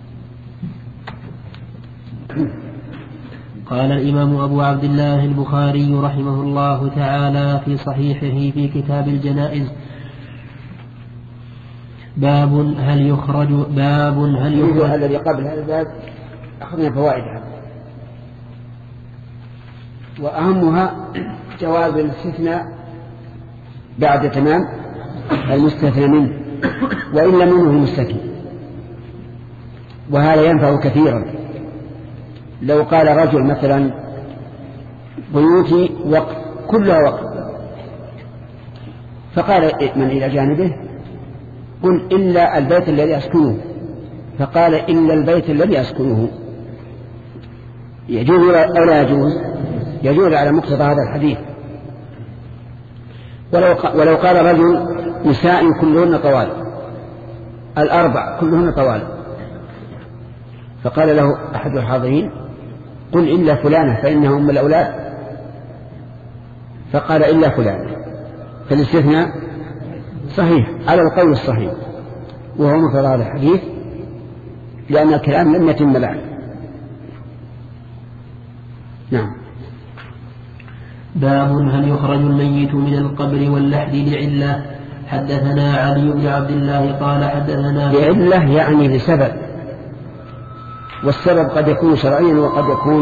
[SPEAKER 2] قال الإمام أبو عبد الله البخاري رحمه الله تعالى في صحيحه في كتاب الجنائز: باب هل يخرج باب هل يخرج
[SPEAKER 1] الذي قبل هذا الباب أخذنا فوائدها، وأهمها جواز الاستثناء بعد تمام المستثنى منه وإن لم ينه المستثنى، وهذا ينفع كثيرا. لو قال رجل مثلا بيوتي وقف كلها وقف، فقال من إلى جانبه قل إلا البيت الذي أسكنه، فقال إلا البيت الذي أسكنه، يجوز أو لا يجوز؟ يجوز على مقتضى هذا الحديث. ولو ولو قال رجل نساء كلهن طوال، الأربع كلهن طوال، فقال له أحد الحاضرين قل إلا فلانة فإنها أم الأولاد، فقال إلا فلانة، فالاستثناء صحيح على القول الصحيح، وهو مقتضى هذا الحديث، لأن الكلام لم يتم بعد. نعم.
[SPEAKER 2] باب هل يخرج الميت من القبر واللحد لعلة. حدثنا علي بن عبد الله قال حدثنا
[SPEAKER 1] لعلة يعني لسبب، والسبب قد يكون شرعيا وقد يكون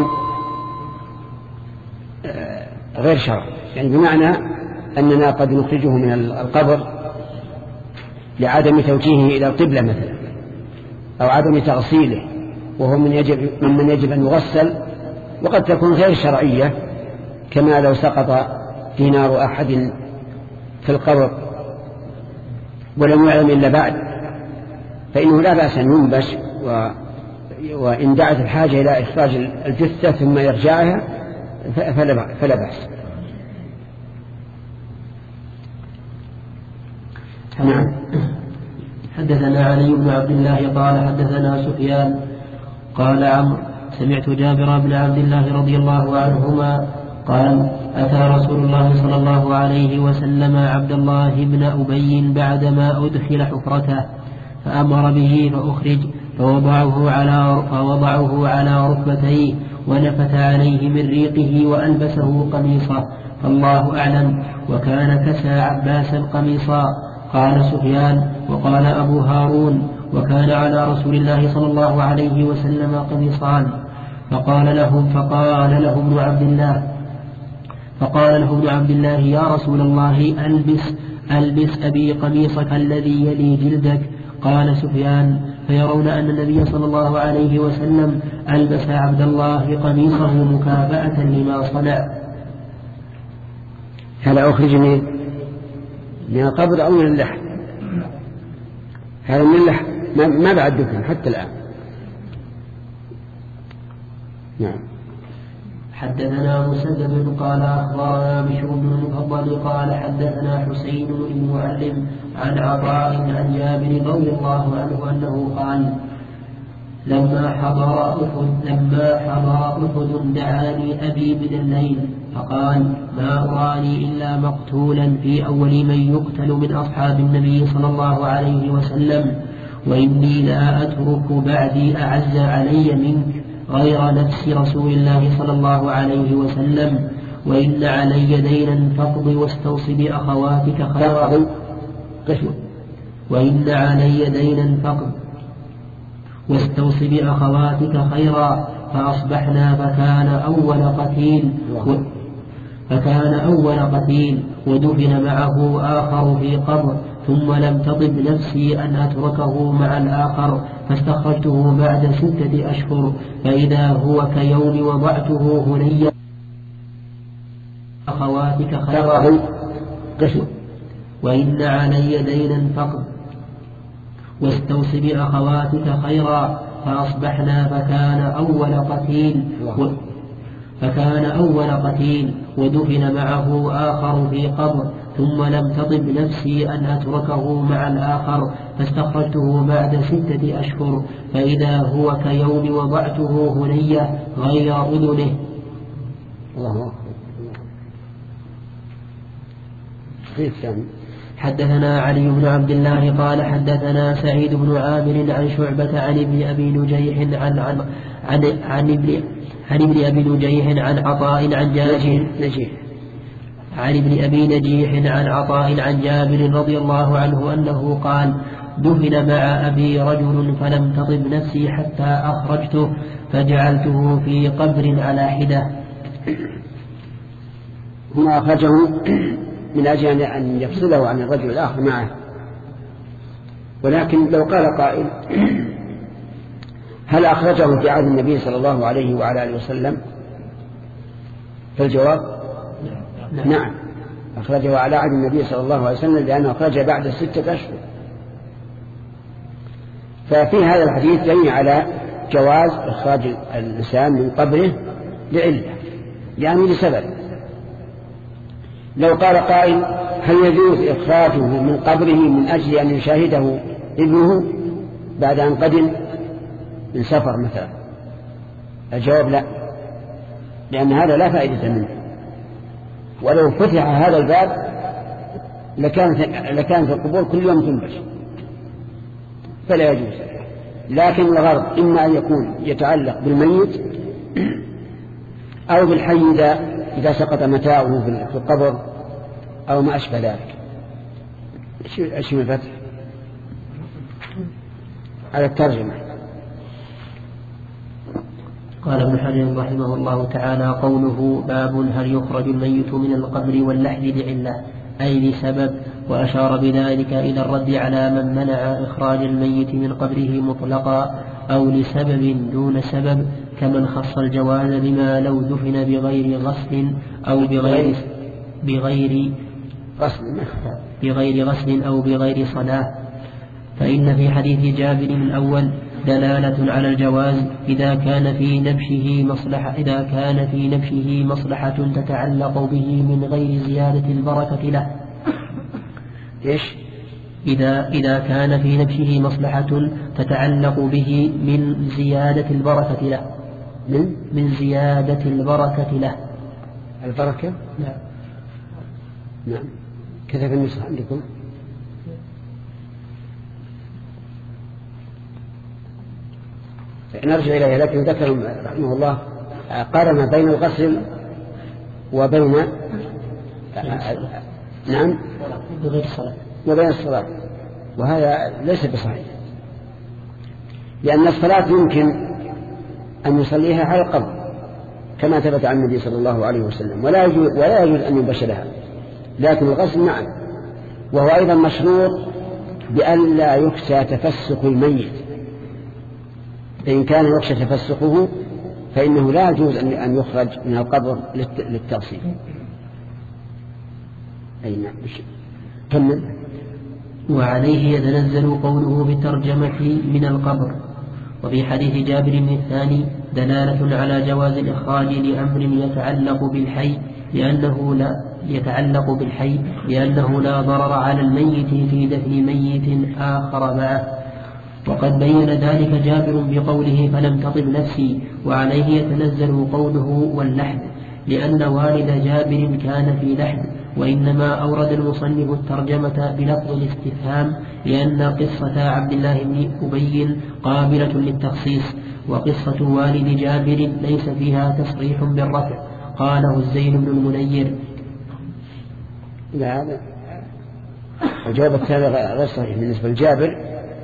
[SPEAKER 1] غير شرعي، يعني بمعنى أننا قد نخرجه من القبر لعدم توجيهه إلى القبلة مثلا، أو عدم تغسيله وهو من يجب ممن يجب أن يغسل، وقد تكون غير شرعية كما لو سقط دينار أحد في القبر ولم يعلم إلا بعد، فإنه لا بأس أن ينبش، و وإن دعت الحاجة إلى إخراج الجثة ثم يرجعها فلا بأس.
[SPEAKER 2] نعم. حدثنا علي بن عبد الله قال حدثنا سفيان قال عمرو سمعت جابر بن عبد الله رضي الله عنهما قال أتى رسول الله صلى الله عليه وسلم عبد الله بن أبي بعدما أدخل حفرته فأمر به فأخرج فوضعه على فوضعه على ركبتيه ونفث عليه من ريقه وألبسه قميصا، فالله أعلم، وكان كسى عباسا قميصا. قال سفيان وقال أبو هارون وكان على رسول الله صلى الله عليه وسلم قميصان. فقال لهم فقال له ابن عبد الله فقال له ابن عبد الله يا رسول الله ألبس ألبس أبي قميصك الذي يلي جلدك. قال سفيان فيرون أن النبي صلى الله عليه وسلم ألبس عبد الله قميصه مكافأة لما صنع.
[SPEAKER 1] هل أخرج من من القبر أو من اللحم؟ هذا من اللحم ما بعد دفن حتى الآن. نعم.
[SPEAKER 2] حدثنا مسدد قال أخبرنا بشر بن المفضل قال حدثنا حسين بن المعلم عن عطاء عن جابر رضي الله عنه أنه قال لما حضر أحد لما حضر أحد دعاني أبي من الليل فقال ما أراني إلا مقتولا في أول من يقتل من أصحاب النبي صلى الله عليه وسلم وإني لا أترك بعدي أعز علي منك غير نفس رسول الله صلى الله عليه وسلم وإن علي دينا فاقض واستوص بأخواتك خيرا وإن علي دينا فاقض واستوص بأخواتك خيرا. فأصبحنا فكان أول قتيل فكان أول قتيل ودفن معه آخر في قبر ثم لم تطب نفسي أن أتركه مع الآخر فاستخرجته بعد ستة أشهر فإذا هو كيوم وضعته هنيا أخواتك خيرا وإن علي دينا فقد واستوص بأخواتك خيرا. فأصبحنا فكان أول قتيل و... فكان أول قتيل ودفن معه آخر في قبر ثم لم تطب نفسي أن أتركه مع الآخر فاستخرجته بعد ستة أشهر فإذا هو كيوم وضعته هنية غير أذنه.
[SPEAKER 1] الله أكبر.
[SPEAKER 2] حدثنا علي بن عبد الله قال حدثنا سعيد بن عامر عن شعبة عن ابن أبي نجيح عن عن عن, عن ابن عن ابن أبي نجيح عن عطاء عن جابر عن ابن أبي نجيح عن عطاء عن جابر رضي الله عنه أنه قال دفن مع أبي رجل فلم تطب نفسي حتى أخرجته فجعلته في قبر على حدة.
[SPEAKER 1] هنا أخرجه من أجل أن يفصله عن الرجل الآخر معه. ولكن لو قال قائل هل أخرجه في عهد النبي صلى الله عليه وعلى آله وسلم؟ فالجواب نعم, نعم. أخرجه على عهد النبي صلى الله عليه وسلم لأنه أخرج بعد ستة أشهر. ففي هذا الحديث دليل على جواز إخراج الإنسان من قبره لعلة يعني لسبب. لو قال قائل هل يجوز إخراجه من قبره من أجل أن يشاهده ابنه بعد أن قدم من سفر مثلا؟ الجواب لا، لأن هذا لا فائدة منه. ولو فتح هذا الباب لكانت لكانت القبور كل يوم تنبش فلا يجوز. لكن الغرض إما أن يكون يتعلق بالميت أو بالحي إذا إذا سقط متاعه في القبر أو ما أشبه ذلك. ايش من الفتح على الترجمة؟
[SPEAKER 2] قال ابن حجر رحمه الله تعالى قوله باب هل يخرج الميت من القبر واللحد لعلة أي لسبب، وأشار بذلك إلى الرد على من منع إخراج الميت من قبره مطلقا أو لسبب دون سبب كمن خص الجواز بما لو دفن بغير غسل أو بغير بغير
[SPEAKER 1] غسل
[SPEAKER 2] بغير غسل أو بغير صلاة. فإن في حديث جابر الأول دلالة على الجواز إذا كان في نبشه مصلحة إذا كان في نبشه مصلحة تتعلق به من غير زيادة البركة له.
[SPEAKER 1] إيش؟
[SPEAKER 2] إذا إذا كان في نبشه مصلحة تتعلق به من زيادة البركة له
[SPEAKER 1] من
[SPEAKER 2] من زيادة البركة له.
[SPEAKER 1] البركة؟
[SPEAKER 2] نعم.
[SPEAKER 1] نعم. كذا في النسخة عندكم؟ نرجع إليه. لكن ذكر رحمه الله قارن بين الغسل وبين نعم
[SPEAKER 2] بغير الصلاة
[SPEAKER 1] وبين الصلاة، وهذا ليس بصحيح، لأن الصلاة يمكن أن يصليها على القبر كما ثبت عن النبي صلى الله عليه وسلم، ولا يجوز, ولا يجوز أن يبشرها، لكن الغسل نعم. وهو أيضا مشروط بأن لا يخشى تفسق الميت، فإن كان يخشى تفسقه فإنه لا يجوز أن يخرج من القبر للتغسيل. أي نعم. كمل.
[SPEAKER 2] وعليه يتنزل قوله بالترجمة من القبر. وفي حديث جابر الثاني دلالة على جواز الإخراج لأمر يتعلق بالحي لأنه لا يتعلق بالحي لأنه لا ضرر على الميت في دفن ميت آخر معه، وقد بين ذلك جابر بقوله فلم تطب نفسي. وعليه يتنزل قوله واللحد لأن والد جابر كان في لحد، وإنما أورد المصنف الترجمة بلفظ الاستفهام لأن قصة عبد الله بن أبي قابلة للتخصيص، وقصة والد جابر ليس فيها تصريح بالرفع. قاله الزين بن المنير.
[SPEAKER 1] لا هذا الجواب الثاني غير صحيح بالنسبة لجابر،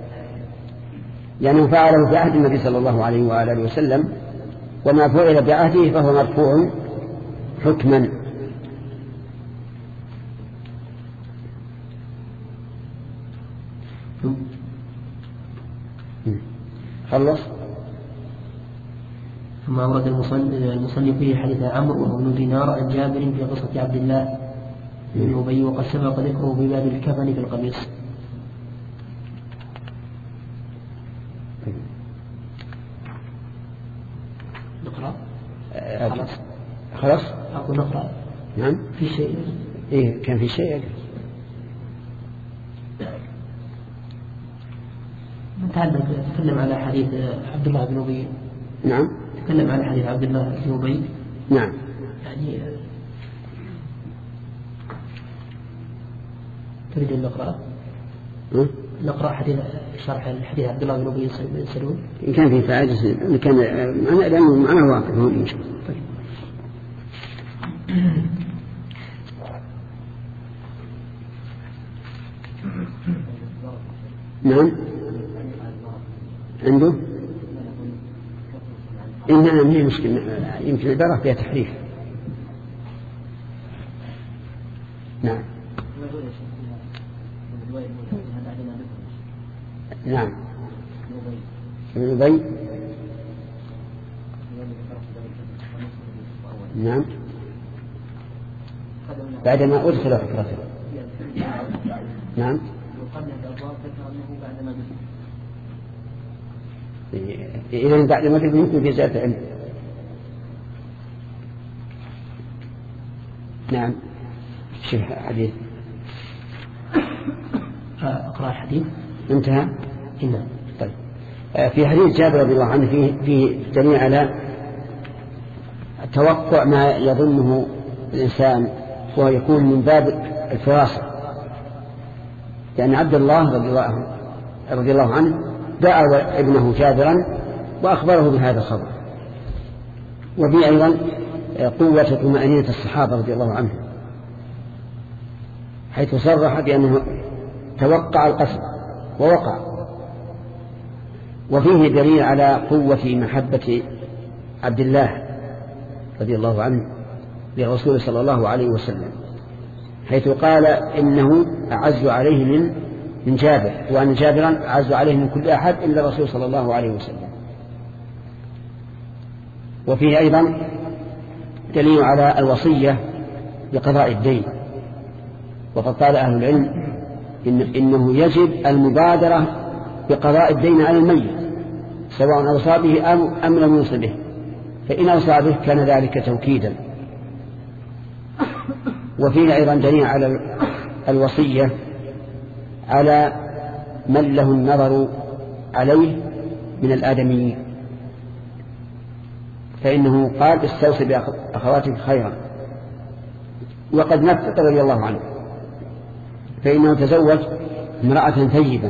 [SPEAKER 1] لأنه فعله في عهد النبي صلى الله عليه وآله وسلم، وما فعل بعهده فهو مرفوع حكما. خلص.
[SPEAKER 2] ثم أورد المصنف فيه حديث عمرو وهو بن دينار عن جابر في قصة عبد الله بن أبي، وقد سبق ذكره في باب الكفن في القميص. نقرأ. خلاص
[SPEAKER 1] خلاص
[SPEAKER 2] أقول نقرأ.
[SPEAKER 1] نعم
[SPEAKER 2] في شيء.
[SPEAKER 1] إيه كان في شيء.
[SPEAKER 2] نتعلم نتكلم على حديث عبد الله بن أبي.
[SPEAKER 1] نعم
[SPEAKER 2] نتكلم على حديث عبد الله بن أبي.
[SPEAKER 1] نعم
[SPEAKER 2] يعني تريد أن نقرأ؟
[SPEAKER 1] م?
[SPEAKER 2] نقرأ حديث شرح الحديث عبد الله بن أبي سلول.
[SPEAKER 1] إن كان في فائدة إن كان أنا لأنه معنا واقف هو مشكلة. طيب. نعم عنده إنها ما هي مشكلة، يمكن العبارة فيها تحريف. نعم نعم ابن أبي. نعم بعدما أدخل حفرته. نعم إذن بعد ما تبني يمكن في زيادة علم. نعم شوف حديث.
[SPEAKER 2] أقرأ الحديث
[SPEAKER 1] انتهى.
[SPEAKER 2] نعم.
[SPEAKER 1] طيب في حديث جابر رضي الله عنه فيه فيه دليل على توقع ما يظنه الإنسان، وهو يكون من باب الفواصل، لأن عبد الله رضي الله رضي الله عنه دعا ابنه جابرا وأخبره بهذا الخبر. وفي أيضا قوة طمأنينة الصحابة رضي الله عنهم، حيث صرح بأنه توقع القتل ووقع. وفيه دليل على قوة محبة عبد الله رضي الله عنه للرسول صلى الله عليه وسلم، حيث قال إنه أعز عليه من من جابر، وأن جابرا أعز عليه من كل أحد إلا الرسول صلى الله عليه وسلم. وفيه أيضا دليل على الوصية بقضاء الدين، وقد قال أهل العلم إن إنه يجب المبادرة بقضاء الدين على الميت سواء أوصى به أم لم يوصي به، فإن أوصى به كان ذلك توكيدا. وفيه أيضا دليل على الوصية على من له النظر عليه من الآدميين، فإنه قال استوصي بأخواتك خيرا. وقد نفت رضي الله عنه فإنه تزوج امرأة ثيبا،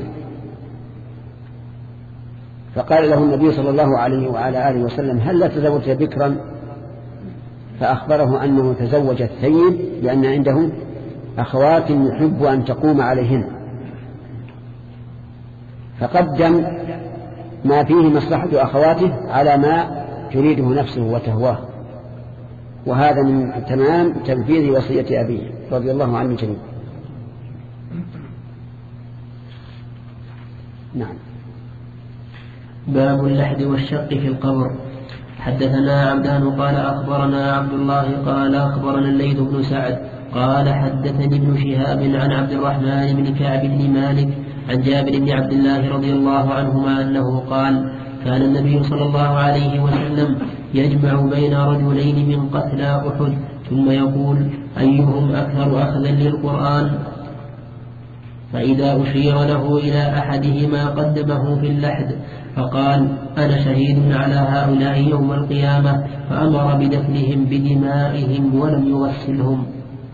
[SPEAKER 1] فقال له النبي صلى الله عليه وعلى آله وسلم هل لا تزوجت بكرا؟ فأخبره أنه تزوج الثيب لأن عنده أخوات يحب أن تقوم عليهن، فقدم ما فيه مصلحة أخواته على ما تريده نفسه وتهواه. وهذا من تمام تنفيذ وصية أبيه رضي الله عنه جميعا. نعم.
[SPEAKER 2] باب اللحد والشق في القبر. حدثنا عبدان قال أخبرنا عبد الله قال أخبرنا الليث بن سعد قال حدثني ابن شهاب عن عبد الرحمن بن كعب بن مالك عن جابر بن عبد الله رضي الله عنهما أنه قال كان النبي صلى الله عليه وسلم يجمع بين رجلين من قتلى أحد ثم يقول أيهم أكثر أخذا للقرآن، فإذا أشير له إلى أحدهما قدمه في اللحد فقال أنا شهيد على هؤلاء يوم القيامة، فأمر بدفنهم بدمائهم ولم يغسلهم.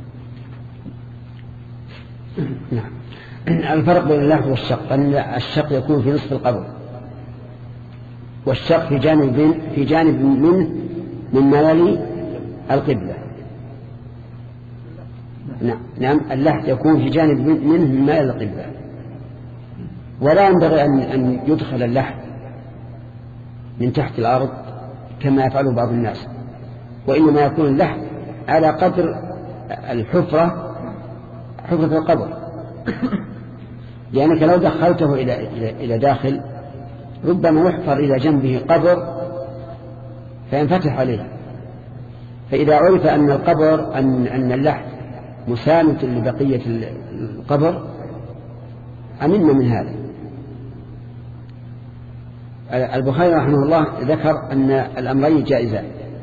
[SPEAKER 1] نعم. الفرق بين اللحد والشق أن الشق يكون في نصف القبر، والشق في جانب في جانب منه مما يلي القبلة. نعم نعم اللحد يكون في جانب منه مما يلي القبلة، ولا ينبغي أن أن يدخل اللحد من تحت الأرض كما يفعل بعض الناس، وإنما يكون اللحد على قدر الحفرة حفرة القبر، لأنك لو دخلته إلى إلى داخل ربما يحفر إلى جنبه قبر فينفتح عليه. فإذا عرف أن القبر أن أن اللحد مساند لبقية القبر أمنا من هذا. البخاري رحمه الله ذكر أن الأمرين جائزان،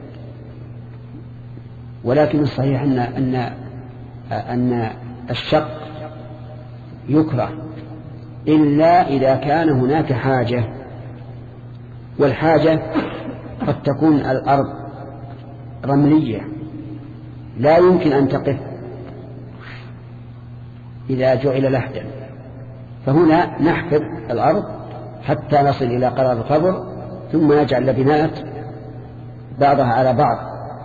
[SPEAKER 1] ولكن الصحيح أن أن أن الشق يكره إلا إذا كان هناك حاجة، والحاجة قد تكون الأرض رملية لا يمكن أن تقف إذا جعل لحدا، فهنا نحفر الأرض حتى نصل إلى قرار القبر ثم نجعل لبنات بعضها على بعض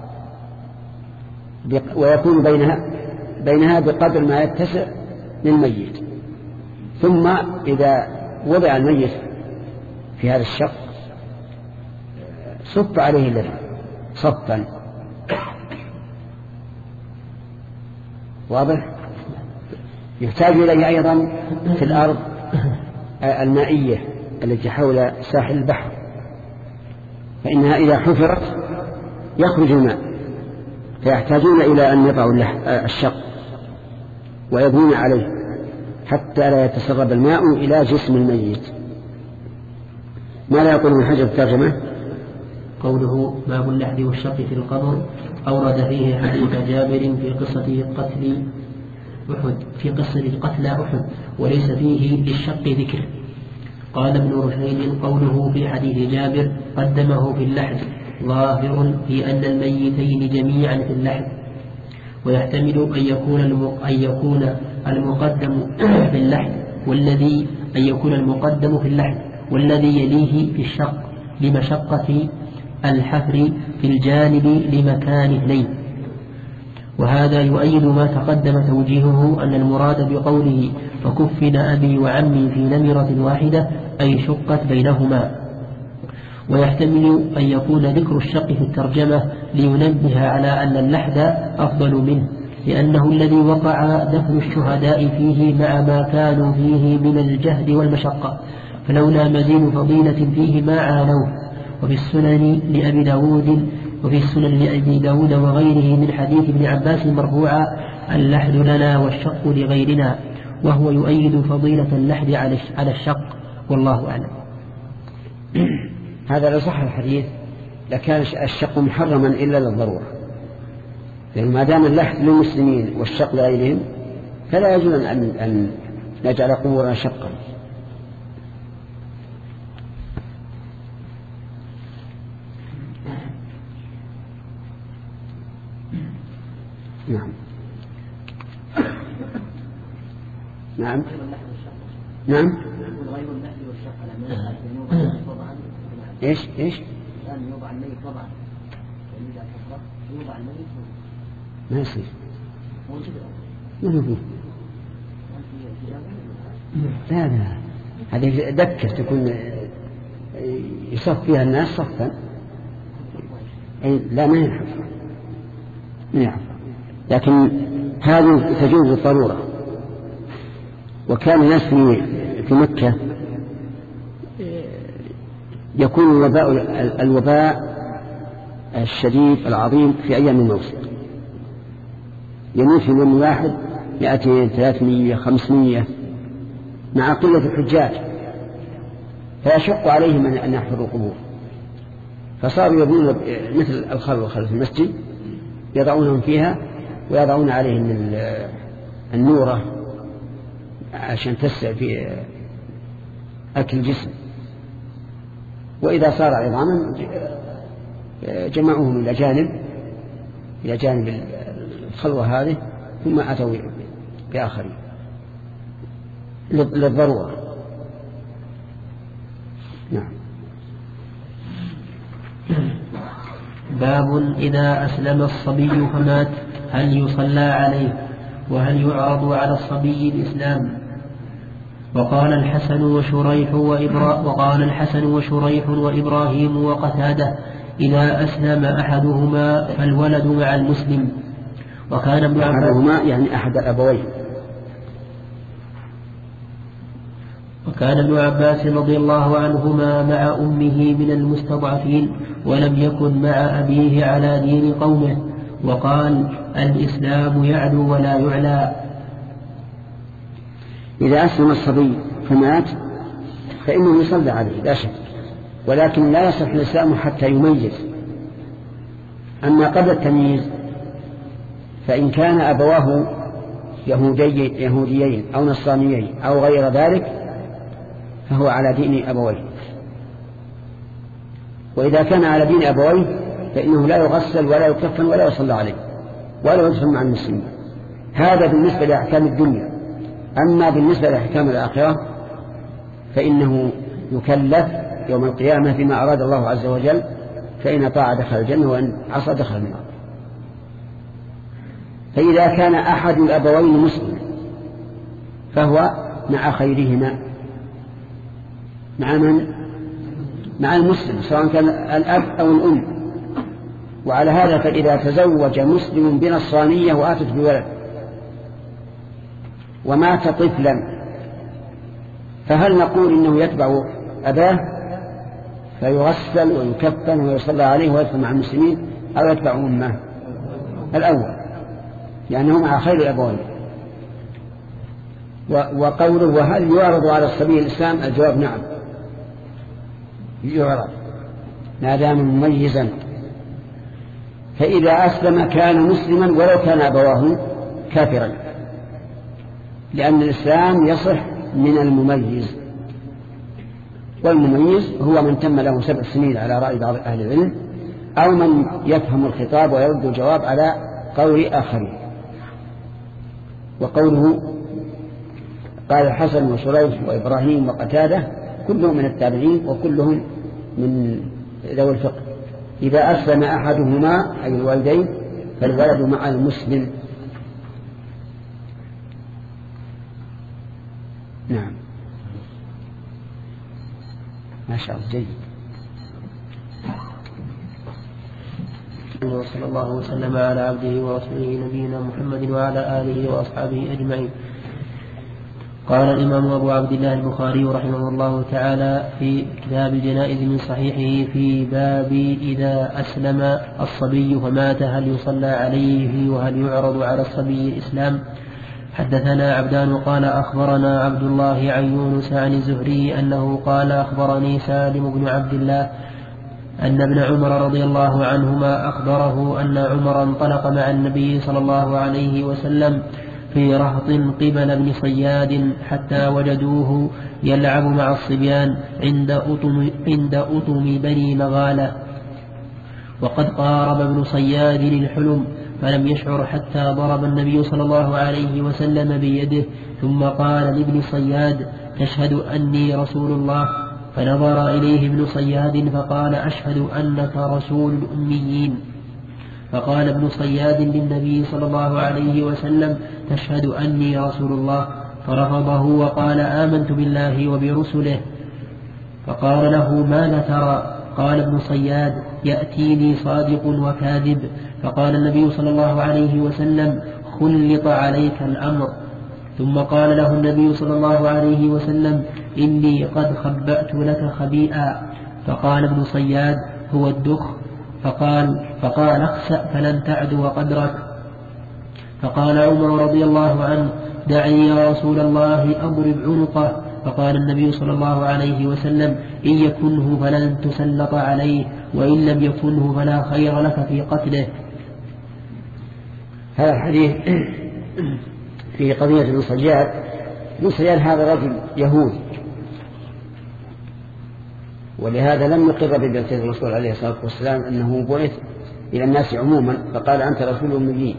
[SPEAKER 1] ويكون بينها بينها بقدر ما يتسع للميت. ثم إذا وضع الميت في هذا الشق صف عليه اللبن صفا، واضح؟ يحتاج إليه أيضا في الأرض المائية التي حول ساحل البحر، فإنها إذا حفرت يخرج الماء، فيحتاجون إلى أن يضعوا الشق ويبنون عليه حتى لا يتسرب الماء إلى جسم الميت. ما لا يقول من حجر الترجمة؟
[SPEAKER 2] قوله باب اللحد والشق في القبر أورد فيه حديث جابر في قصة قتل أحد في قصة قتل أحد وليس فيه للشق ذكر. قال ابن رشيد قوله في حديث جابر قدمه في اللحد ظاهر في أن الميتين جميعا في اللحد، ويحتمل أن يكون أن يكون المقدم في اللحد والذي أن يكون المقدم في اللحد والذي يليه في الشق لمشقة الحفر في الجانب لمكان اثنين. وهذا يؤيد ما تقدم توجيهه أن المراد بقوله فكفن أبي وعمي في نمرة واحدة أي شقت بينهما. ويحتمل أن يكون ذكر الشق في الترجمة لينبه على أن اللحد أفضل منه، لأنه الذي وقع دفن الشهداء فيه مع ما كانوا فيه من الجهد والمشقة، فلولا مزيد فضيلة فيه ما عانوه. وفي السنن لأبي داود وفي السنن لأبي داود وغيره من حديث ابن عباس مرفوعا اللحد لنا والشق لغيرنا، وهو يؤيد فضيلة اللحد على الشق، والله أعلم.
[SPEAKER 1] هذا لو صح الحديث لكان الشق محرما إلا للضرورة، لأن ما دام اللحد للمسلمين والشق لغيرهم فلا يجوز أن, أن نجعل قبورنا شقا. نعم نعم نعم ايش ايش
[SPEAKER 3] يوضع الميت طبعا يوضع الميت
[SPEAKER 1] ما يصير ما هو فيه لا لا هذه دكة تكون يصف فيها الناس صفا. لا ما هي الحفرة نعم. لكن هذه تجوز الضرورة. وكان الناس في مكة يكون الوباء, الوباء الشديد العظيم في أيام الموسم، يموت في يوم واحد مئتين ثلاثمية خمسمية مع قلة الحجاج، فيشق عليهم أن يحفروا القبور، فصاروا يبنون مثل الخلوة خلف المسجد، يضعونهم فيها ويضعون عليهم النورة عشان تسع في أكل الجسم، وإذا صار عظاما جمعوهم إلى جانب إلى جانب الخلوة هذه، ثم أتوا بآخرين للضرورة. نعم.
[SPEAKER 2] باب إذا أسلم الصبي فمات هل يصلى عليه وهل يعرض على الصبي الإسلام؟ وقال الحسن وشريح وإبرا وقال الحسن وشريح وإبراهيم وقتادة إذا أسلم أحدهما فالولد مع المسلم. وكان ابن عباس
[SPEAKER 1] أحدهما يعني أحد الأبوين.
[SPEAKER 2] وكان ابن عباس رضي الله عنهما مع أمه من المستضعفين ولم يكن مع أبيه على دين قومه، وقال الإسلام يعلو ولا يعلى.
[SPEAKER 1] إذا أسلم الصبي فمات فإنه يصلى عليه لا شك، ولكن لا يصح الإسلام حتى يميز. أما قبل التمييز فإن كان أبواه يهودي يهوديين أو نصرانيين أو غير ذلك فهو على دين أبويه، وإذا كان على دين أبويه فإنه لا يغسل ولا يكفن ولا يصلى عليه ولا يدخل مع المسلمين. هذا بالنسبة لأحكام الدنيا. أما بالنسبة لأحكام الآخرة فإنه يكلف يوم القيامة فيما أراد الله عز وجل، فإن طاع دخل الجنة وإن عصى دخل النار. فإذا كان أحد الأبوين مسلم فهو مع خيرهما، مع من؟ مع المسلم سواء كان الأب أو الأم. وعلى هذا فإذا تزوج مسلم بنصرانية وآتت بولد ومات طفلا فهل نقول إنه يتبع أباه فيغسل ويكفن ويصلى عليه ويدخل مع المسلمين، أو يتبع أمه؟ الأول، لأنه مع خير الأبوين. وقوله وهل يعرض على الصبي الإسلام؟ الجواب نعم يعرض ما دام مميزا. فإذا أسلم كان مسلما ولو كان أبواه كافرا، لأن الإسلام يصح من المميز، والمميز هو من تم له سبع سنين على رأي بعض أهل العلم، أو من يفهم الخطاب ويرد الجواب على قول آخرين. وقوله قال الحسن وشريح وإبراهيم وقتادة كلهم من التابعين وكلهم من ذوي الفقه، إذا أسلم أحدهما أي الوالدين فالولد مع المسلم. نعم ما شاء الله جيد.
[SPEAKER 2] وصلى الله وسلم على عبده ورسوله نبينا محمد وعلى آله وأصحابه أجمعين. قال الإمام أبو عبد الله البخاري رحمه الله تعالى في كتاب الجنائز من صحيحه في باب إذا أسلم الصبي فمات هل يصلى عليه وهل يعرض على الصبي الإسلام. حدثنا عبدان قال أخبرنا عبد الله عن يونس عن الزهري أنه قال أخبرني سالم بن عبد الله أن ابن عمر رضي الله عنهما أخبره أن عمر انطلق مع النبي صلى الله عليه وسلم في رهط قبل ابن صياد حتى وجدوه يلعب مع الصبيان عند أطم, عند أطم بني مغالة، وقد قارب ابن صياد الحلم فلم يشعر حتى ضرب النبي صلى الله عليه وسلم بيده، ثم قال لابن صياد تشهد أني رسول الله؟ فنظر إليه ابن صياد فقال أشهد أنك رسول الأميين. فقال ابن صياد للنبي صلى الله عليه وسلم تشهد أني رسول الله؟ فرفضه وقال آمنت بالله وبرسله. فقال له ماذا ترى؟ قال ابن صياد يأتيني صادق وكاذب. فقال النبي صلى الله عليه وسلم: خلط عليك الأمر. ثم قال له النبي صلى الله عليه وسلم: إني قد خبأت لك خبيئا. فقال ابن صياد: هو الدخ. فقال فقال اخسأ فلن تعدو قدرك. فقال عمر رضي الله عنه: دعني يا رسول الله أضرب عنقه. فقال النبي صلى الله عليه وسلم: إن يكنه فلن تسلط عليه، وإن لم يكنه فلا خير لك في قتله.
[SPEAKER 1] هذا الحديث في قضية ابن صياد. ابن صياد هذا رجل يهودي، ولهذا لم يقر ببعثة الرسول عليه الصلاة والسلام أنه بعث إلى الناس عموما، فقال: أنت رسول أمي.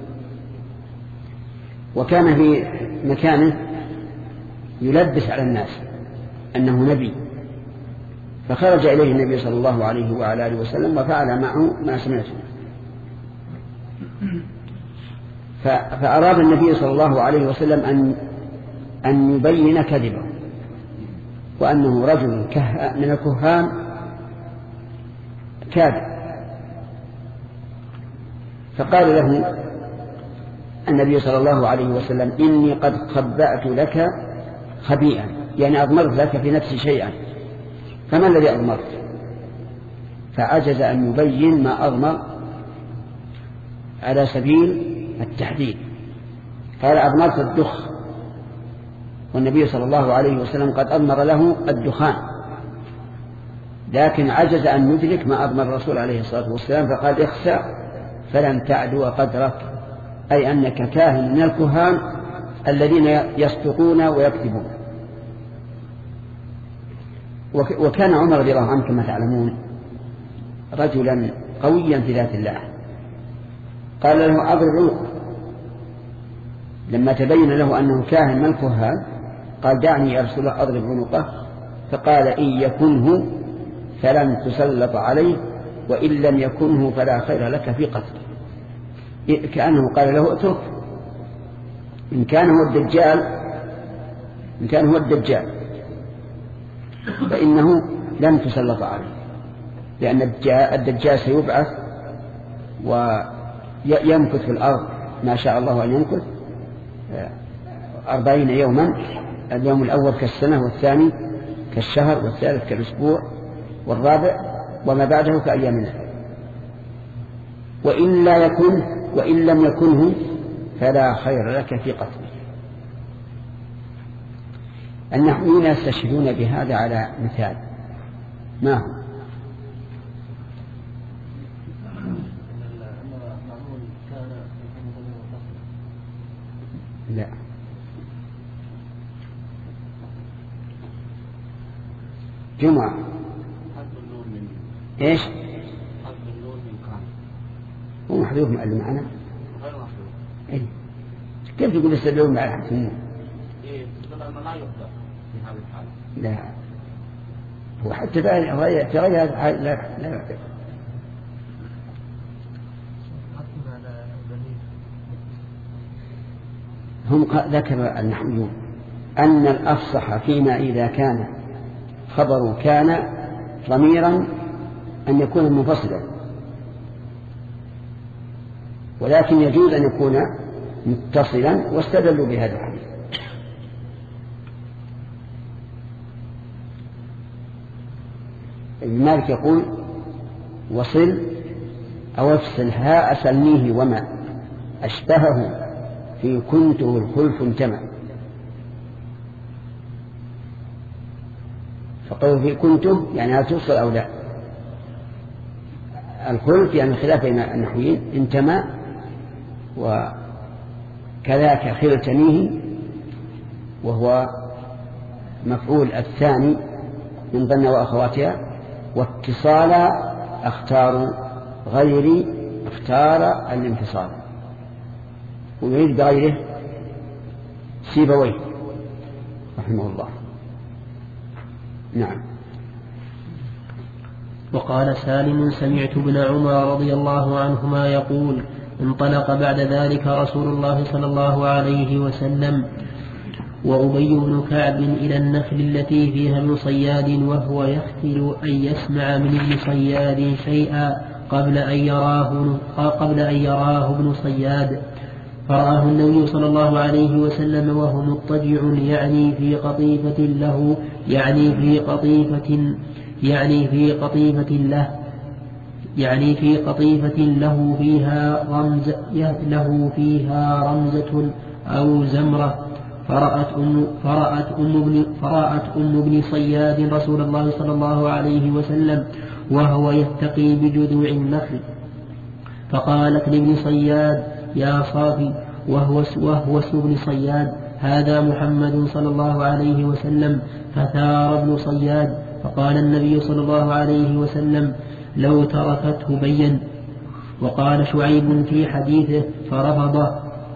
[SPEAKER 1] وكان في مكانه يلبس على الناس أنه نبي، فخرج إليه النبي صلى الله عليه وعلى آله وسلم وفعل معه ما سمعته. فأراد النبي صلى الله عليه وسلم أن أن يبين كذبه، وأنه رجل من الكهان كاذب. فقال له النبي صلى الله عليه وسلم: إني قد خبأت لك خبيئا، يعني أضمرت لك في نفسي شيئا. فما الذي أضمرت؟ فعجز أن يبين ما أضمر على سبيل التحديد. قال: أضمرت الدخ، والنبي صلى الله عليه وسلم قد أضمر له الدخان، لكن عجز أن يدرك ما أضمر الرسول عليه الصلاة والسلام، فقال: اخسأ فلن تعدو قدرك، أي أنك كاهن من الكهان الذين يصدقون ويكذبون. وكان عمر رضي الله عنه كما تعلمون رجلا قويا في ذات الله. قال له: أضرب عنقه. لما تبين له أنه كاهن من الكهان قال: دعني يا رسول الله أضرب عنقه. فقال: إن يكنه فلن تسلط عليه، وإن لم يكنه فلا خير لك في قتله. كأنه قال له: اترك، إن كان هو الدجال إن كان هو الدجال فإنه لن تسلط عليه، لأن الدجال سيبعث ويمكث في الأرض ما شاء الله أن يمكث أربعين يوما، اليوم الأول كالسنة، والثاني كالشهر، والثالث كالأسبوع، والرابع وما بعده كأيامنا. وإن لا يكن وإن لم يكنه فلا خير لك في قتله. النحويون يستشهدون بهذا على مثال. ما هو؟ لا، جمعة ايش؟ هو محذوف من اللي معنا؟
[SPEAKER 4] غير محذوف.
[SPEAKER 1] ايه كيف تقول يستدلون مع الحكمون؟
[SPEAKER 4] ايه تقول انه لا يحذف في هذه الحالة.
[SPEAKER 1] لا، هو حتى في غير هذا لا لا يحذف. هم ذكر النحويون أن الأفصح فيما إذا كان خبر كان ضميرا أن يكون منفصلا، ولكن يجوز أن يكون متصلا، واستدلوا بهذا الحديث. ابن مالك يقول: وصل أو افصل هاء سلميه وما أشبهه في كنته الخلف انتمى. فقوله في كنته يعني هل توصل أو لا. الخلف يعني خلاف بين النحويين، انتمى وكذاك خلتنيه، وهو مفعول الثاني من ظن وأخواتها. واتصالا اختار غيري اختار الانفصال، ويريد بغيره سيبويه رحمه الله. نعم.
[SPEAKER 2] وقال سالم: سمعت ابن عمر رضي الله عنهما يقول: انطلق بعد ذلك رسول الله صلى الله عليه وسلم وأبي بن كعب إلى النخل التي فيها ابن صياد، وهو يختل أن يسمع من ابن صياد شيئا، قبل أن يراه قبل أن يراه ابن صياد، فرآه النبي صلى الله عليه وسلم وهو مضطجع يعني في قطيفة له يعني في قطيفة يعني في قطيفة له يعني في قطيفة له فيها رمز له فيها رمزة أو زمرة. فرأت أم فرأت أم ابن فرأت أم ابن صياد رسول الله صلى الله عليه وسلم وهو يتقي بجذوع النخل، فقالت لابن صياد يا صافي، وهو وهو اسم ابن صياد، هذا محمد صلى الله عليه وسلم. فثار ابن صياد، فقال النبي صلى الله عليه وسلم لو تركته بين. وقال شعيب في حديثه فرفضه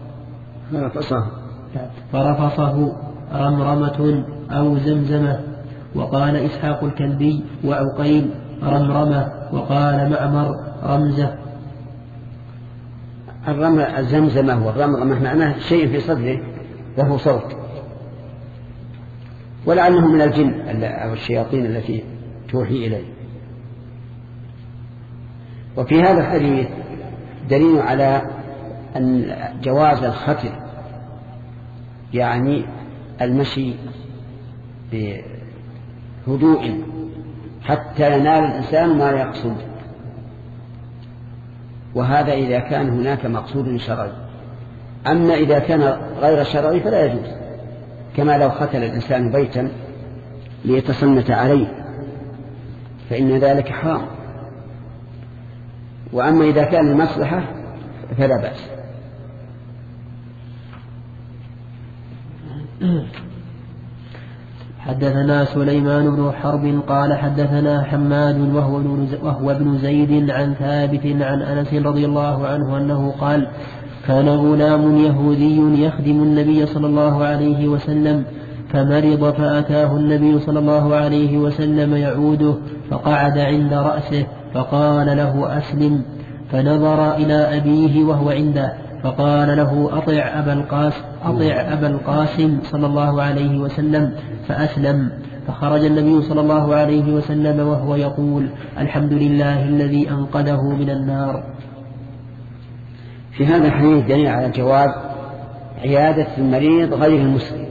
[SPEAKER 2] فرفصه رمرمة أو زمزمة. وقال إسحاق الكلبي وعقيل رمرمة، وقال معمر رمزة.
[SPEAKER 1] الزمزمة والرمرمة معناه شيء في صدره له صوت، ولعله من الجن أو الشياطين التي توحي إليه. وفي هذا الحديث دليل على أن جواز الختر، يعني المشي بهدوء حتى ينال الإنسان ما يقصد، وهذا إذا كان هناك مقصود شرعي. أما إذا كان غير شرعي فلا يجوز، كما لو ختل الإنسان بيتا ليتصنت عليه فإن ذلك حرام. وأما إذا كان المصلحة فلا بأس.
[SPEAKER 2] حدثنا سليمان بن حرب قال حدثنا حماد وهو ابن زيد عن ثابت عن أنس رضي الله عنه أنه قال كان غلام يهودي يخدم النبي صلى الله عليه وسلم فمرض، فأتاه النبي صلى الله عليه وسلم يعوده، فقعد عند رأسه فقال له أسلم، فنظر إلى أبيه وهو عنده فقال له أطع أبا القاسم, أطع أبا القاسم صلى الله عليه وسلم، فأسلم. فخرج النبي صلى الله عليه وسلم وهو يقول الحمد لله الذي أنقذه من النار.
[SPEAKER 1] في هذا الحديث دليل على جواز عيادة المريض غير المسلم،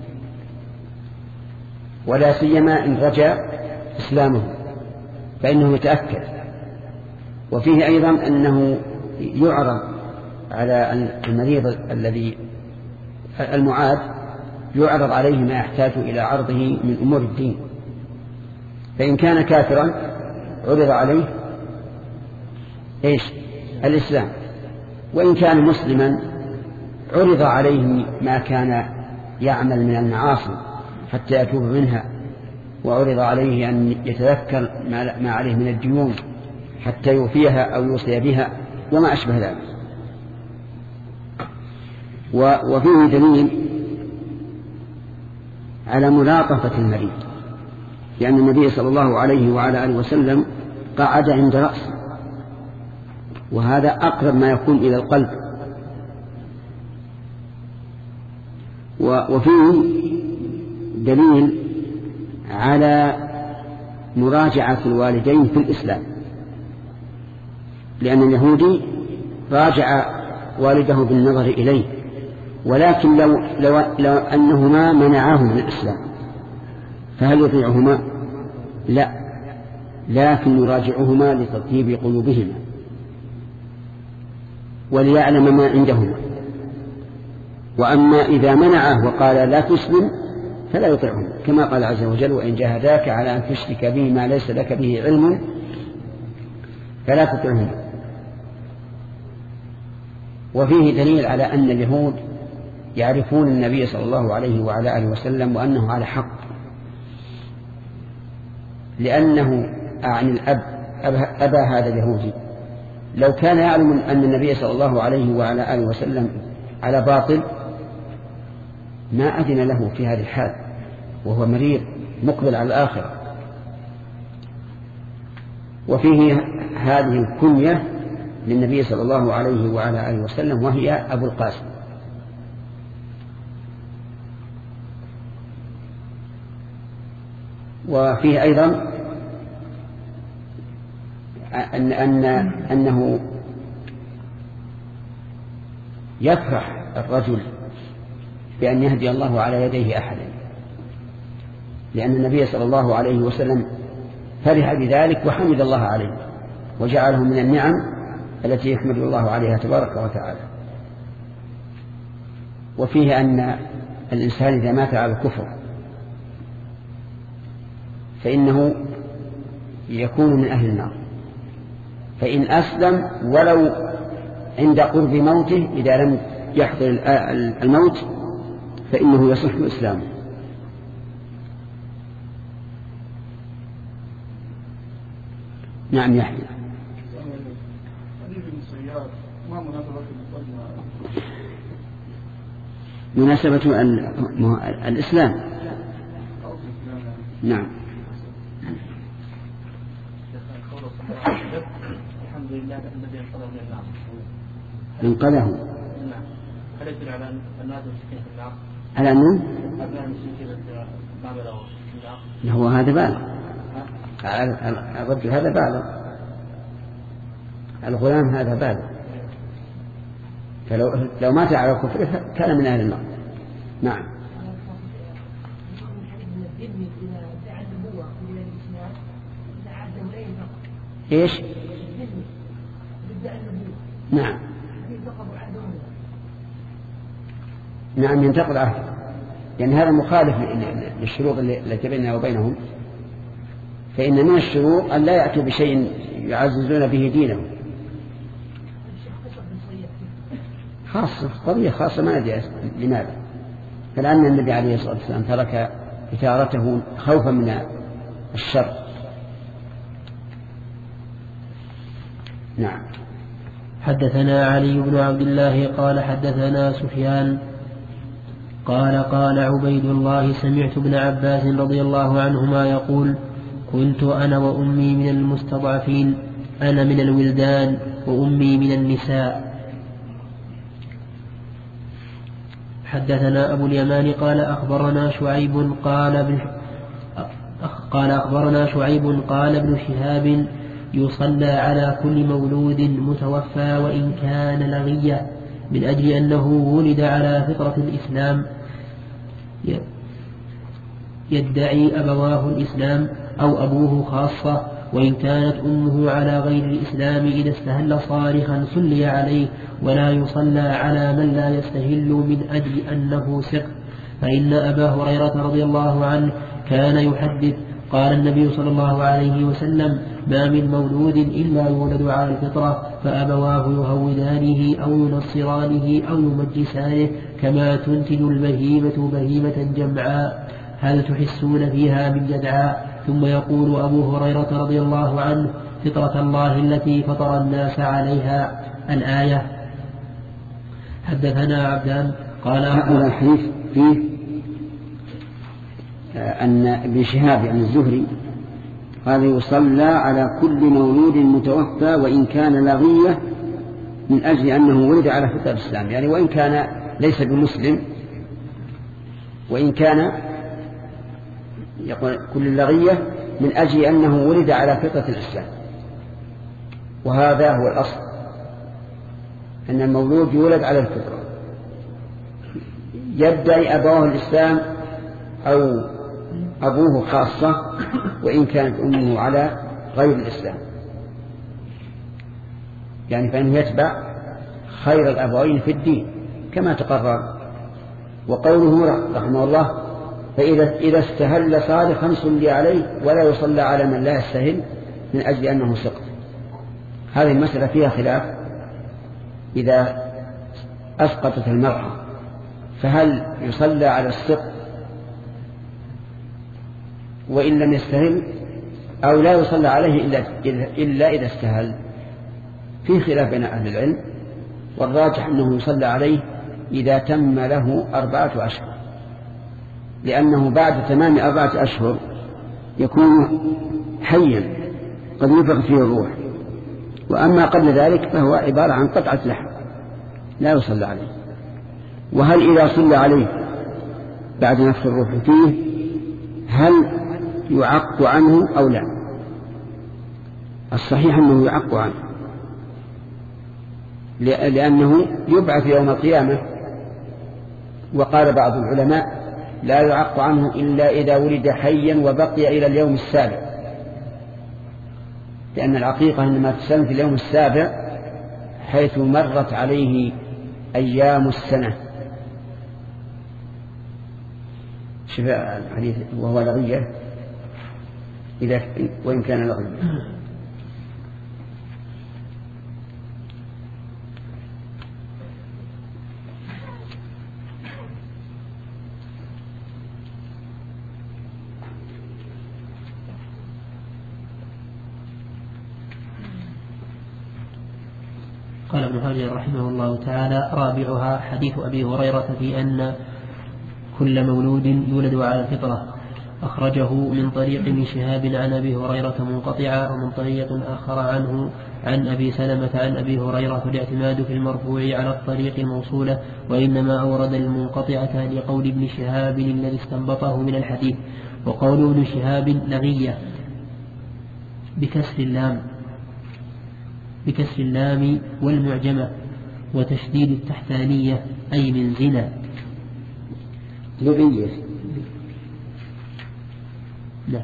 [SPEAKER 1] ولا سيما إن رجع إسلامه فإنه يتأكد. وفيه أيضا أنه يعرض على المريض الذي المعاد يعرض عليه ما يحتاج إلى عرضه من أمور الدين، فإن كان كافرا عرض عليه إيش الإسلام، وإن كان مسلما عرض عليه ما كان يعمل من المعاصي حتى يتوب منها، وعرض عليه أن يتذكر ما عليه من الديون حتى يوفيها أو يوصي بها وما أشبه ذلك. وفيه دليل على ملاطفة المريض، لأن النبي صلى الله عليه وعلى آله وسلم قعد عند رأسه، وهذا أقرب ما يكون إلى القلب. وفيه دليل على مراجعة الوالدين في الإسلام، لأن اليهودي راجع والده بالنظر إليه، ولكن لو, لو, لو أنهما منعاه من الإسلام فهل يطيعهما؟ لا، لكن يراجعهما لتطيب قلوبهما وليعلم ما عندهما. وأما إذا منعه وقال لا تسلم فلا يطيعهما، كما قال عز وجل وإن جاهداك على أن تشرك به ما ليس لك به علم فلا تطيعهما. وفيه دليل على أن اليهود يعرفون النبي صلى الله عليه وعلى آله وسلم وأنه على حق، لأنه عن الأب أبا هذا اليهودي لو كان يعلم أن النبي صلى الله عليه وعلى آله وسلم على باطل ما أذن له في هذه الحال وهو مريض مقبل على الآخرة. وفيه هذه الكنية للنبي صلى الله عليه وعلى آله وسلم وهي أبو القاسم. وفيه أيضا أن أن أنه يفرح الرجل بأن يهدي الله على يديه أحدا، لأن النبي صلى الله عليه وسلم فرح بذلك وحمد الله عليه وجعله من النعم التي يحمد الله عليها تبارك وتعالى. وفيه أن الإنسان إذا مات على الكفر فإنه يكون من أهل النار، فإن أسلم ولو عند قرب موته إذا لم يحضر الموت فإنه يصح إسلامه. نعم يحيى. مناسبة الإسلام. نعم.
[SPEAKER 5] الحمد لله الذي انقذه من النار.
[SPEAKER 1] انقذه.
[SPEAKER 5] نعم. هل يدل على أن هذا المسكين في النار؟
[SPEAKER 1] على أنه؟
[SPEAKER 5] أبناء المسكين ما بلغوا في النار.
[SPEAKER 1] هو هذا بالغ. الرجل هذا بالغ. الغلام هذا بالغ. فلو لو مات على كفره كان من أهل النار. نعم. ايش؟ نعم. نعم ينتقض عهده، لأن هذا مخالف للشروط التي بيننا وبينهم، فإن من الشروط أن لا يأتوا بشيء يعززون به دينهم. خاصة قضية خاصة ما ندري لماذا، فلأن النبي عليه الصلاة والسلام ترك إثارته خوفا من الشر. نعم.
[SPEAKER 2] حدثنا علي بن عبد الله قال حدثنا سفيان قال قال عبيد الله سمعت ابن عباس رضي الله عنهما يقول كنت أنا وأمي من المستضعفين، أنا من الولدان وأمي من النساء. حدثنا أبو اليمان قال أخبرنا شعيب قال ابن قال أخبرنا شعيب قال ابن شهاب يصلى على كل مولود متوفى وإن كان لغيا من أجل أنه ولد على فطرة الإسلام يدعي أبواه الإسلام أو أبوه خاصة، وإن كانت أمه على غير الإسلام إذا استهل صارخا صلي عليه ولا يصلى على من لا يستهل من أجل أنه سق. فإن أبا هريرة رضي الله عنه كان يحدث قال النبي صلى الله عليه وسلم ما من مولود إلا يولد على الفطرة فأبواه يهودانه أو ينصرانه أو يمجسانه كما تنتج البهيمة بهيمة جمعاء هل تحسون فيها من جدعاء. ثم يقول أبو هريرة رضي الله عنه فطرة الله التي فطر الناس عليها الآية. حدثنا عبدان قال
[SPEAKER 1] هذا الحديث فيه أن ابن شهاب يعني الزهري قال يصلى على كل مولود متوفى وإن كان لغية من أجل أنه ولد على فطرة الإسلام، يعني وإن كان ليس بمسلم، وإن كان يقول كل لغية من أجل أنه ولد على فطرة الإسلام. وهذا هو الأصل، أن المولود يولد على الفطرة يدعي أبواه الإسلام أو أبوه خاصة وإن كانت أمه على غير الإسلام، يعني فإنه يتبع خير الأبوين في الدين كما تقرر. وقوله رحمه الله فإذا إذا استهل صارخا صلي عليه ولا يصلى على من لا يستهل من أجل أنه سقط. هذه المسألة فيها خلاف، إذا أسقطت المرأة فهل يصلى على السقط وإن لم يستهل أو لا يصلى عليه إلا, إلا إذا استهل؟ في خلاف بين أهل العلم، والراجح أنه يصلى عليه إذا تم له أربعة أشهر، لأنه بعد تمام أربعة أشهر يكون حيا قد ينفخ فيه الروح، وأما قبل ذلك فهو عبارة عن قطعة لحم لا يصلى عليه. وهل إذا صلى عليه بعد نفخ الروح فيه هل يعق عنه أو لا؟ الصحيح أنه يعق عنه، لأنه يبعث يوم القيامة. وقال بعض العلماء لا يعق عنه إلا إذا ولد حيا وبقي إلى اليوم السابع، لأن العقيقة إنما تسلم في اليوم السابع حيث مرت عليه أيام السنة. شفاء الحديث وهو لغية إذا وإن كان لغية.
[SPEAKER 2] قال ابن حجر رحمه الله تعالى: رابعها حديث أبي هريرة في أن كل مولود يولد على الفطرة، أخرجه من طريق ابن شهاب عن أبي هريرة منقطعة، ومن طريق آخر عنه عن أبي سلمة عن أبي هريرة. فالاعتماد في المرفوع على الطريق الموصولة، وإنما أورد المنقطعة لقول ابن شهاب الذي استنبطه من الحديث. وقول ابن شهاب لغية بكسر اللام بكسر اللام والمعجمة وتشديد التحتانية أي من زنا.
[SPEAKER 1] لغية
[SPEAKER 2] لا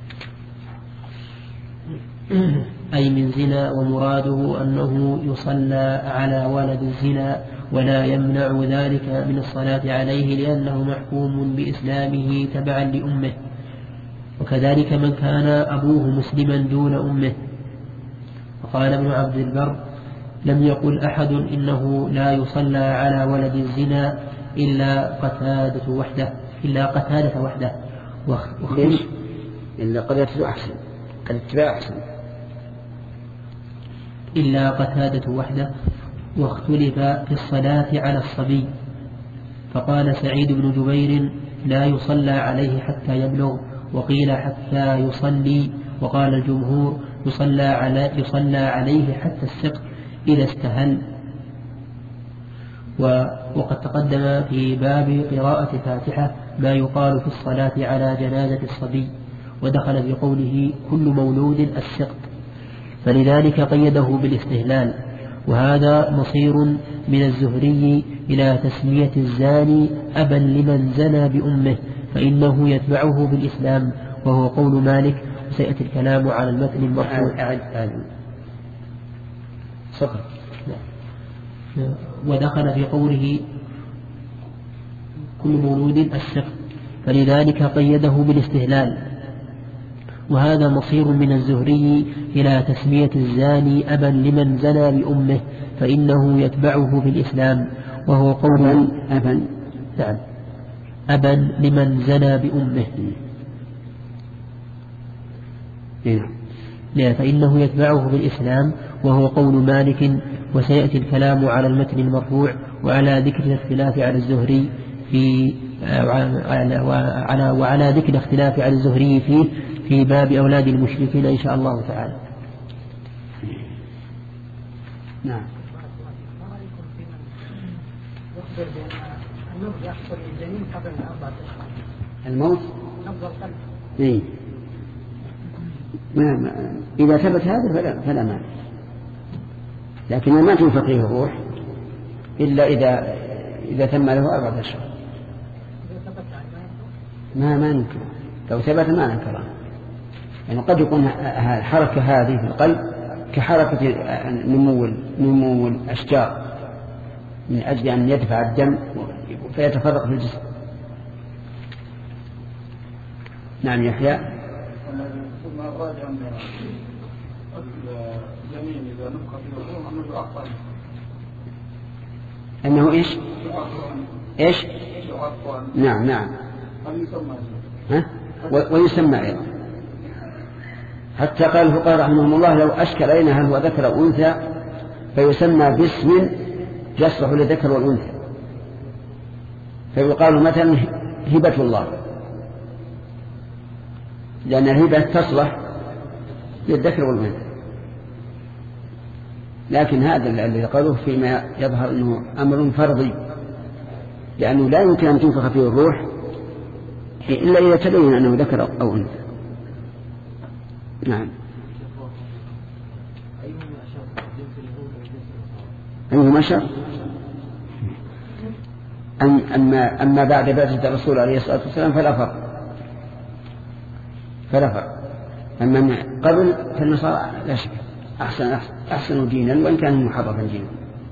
[SPEAKER 2] أي من زنا، ومراده أنه يصلى على ولد الزنا ولا يمنع ذلك من الصلاة عليه، لأنه محكوم بإسلامه تبعا لأمه. وكذلك من كان أبوه مسلما دون أمه. وقال ابن عبد البر: لم يقل أحد إنه لا يصلى على ولد الزنا إلا قتادة وحده إلا قتادة وحده
[SPEAKER 1] ليش؟ إلا قتادة أحسن قد اتباع أحسن
[SPEAKER 2] إلا قتادة وحده. واختلف في الصلاة على الصبي، فقال سعيد بن جبير: لا يصلى عليه حتى يبلغ، وقيل حتى يصلي، وقال الجمهور: يصلى, على يصلى عليه حتى السقط إذا استهل. وقد تقدم في باب قراءة الفاتحة ما يقال في الصلاة على جنازة الصبي، ودخل في قوله كل مولود السقط، فلذلك قيده بالاستهلال. وهذا مصير من الزهري إلى تسمية الزاني أبا لمن زنى بأمه، فإنه يتبعه بالإسلام، وهو قول مالك، وسيأتي الكلام على المتن المرفوع. ودخل في قوله كل مولود السقط، فلذلك قيده بالاستهلال. وهذا مصير من الزهري إلى تسمية الزاني أبا لمن زنى بأمه، فإنه يتبعه بالإسلام، وهو قول
[SPEAKER 1] أبا
[SPEAKER 2] نعم أبا لمن زنى بأمه، لا فإنه يتبعه بالإسلام، وهو قول مالك. وسيأتي الكلام على المتن المرفوع وعلى ذكر الاختلاف على الزهري في وعلى, وعلى ذكر الاختلاف على الزهري فيه في باب أولاد المشركين إن شاء الله تعالى.
[SPEAKER 1] نعم. الموت إيه؟ ما ما إذا ثبت هذا فلا, فلا مانع، لكن ما تنفق فيه الروح إلا إذا إذا تم له أربعة أشهر. ما ما ننكر، لو ثبت ما ننكره. يعني قد يكون الحركة هذه في القلب كحركة نمو نمو الأشجار من أجل أن يدفع الدم فيتفرق في الجسم. نعم يحيى.
[SPEAKER 4] ثم راجع الجنين إذا نفخ فيه الروح أنه يعقل.
[SPEAKER 1] أنه إيش؟ إيش؟
[SPEAKER 4] يعقل.
[SPEAKER 1] نعم نعم.
[SPEAKER 4] هل يسمى؟
[SPEAKER 1] ها؟ ويسمى أيضا. حتى قال الفقهاء رحمهم الله لو أشكل علينا هل هو ذكر أو أنثى فيسمى باسم يصلح للذكر والأنثى، فيقال مثلا هبة الله، لأن الهبة تصلح للذكر والأنثى. لكن هذا الذي قالوه فيما يظهر أنه أمر فرضي، لأنه لا يمكن أن تنفخ فيه الروح إلا إذا تبين أنه ذكر أو أنثى. نعم. أيهما شر؟ أما, أما بعد بعثة الرسول عليه الصلاة والسلام فلا فرق فلا فرق أما من قبل فالنصارى لا شك أحسن, أحسن, أحسن دينا وإن كان محرفا دينا.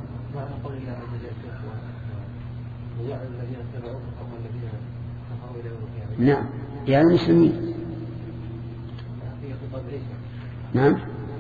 [SPEAKER 1] نعم يعني المسلمين. نعم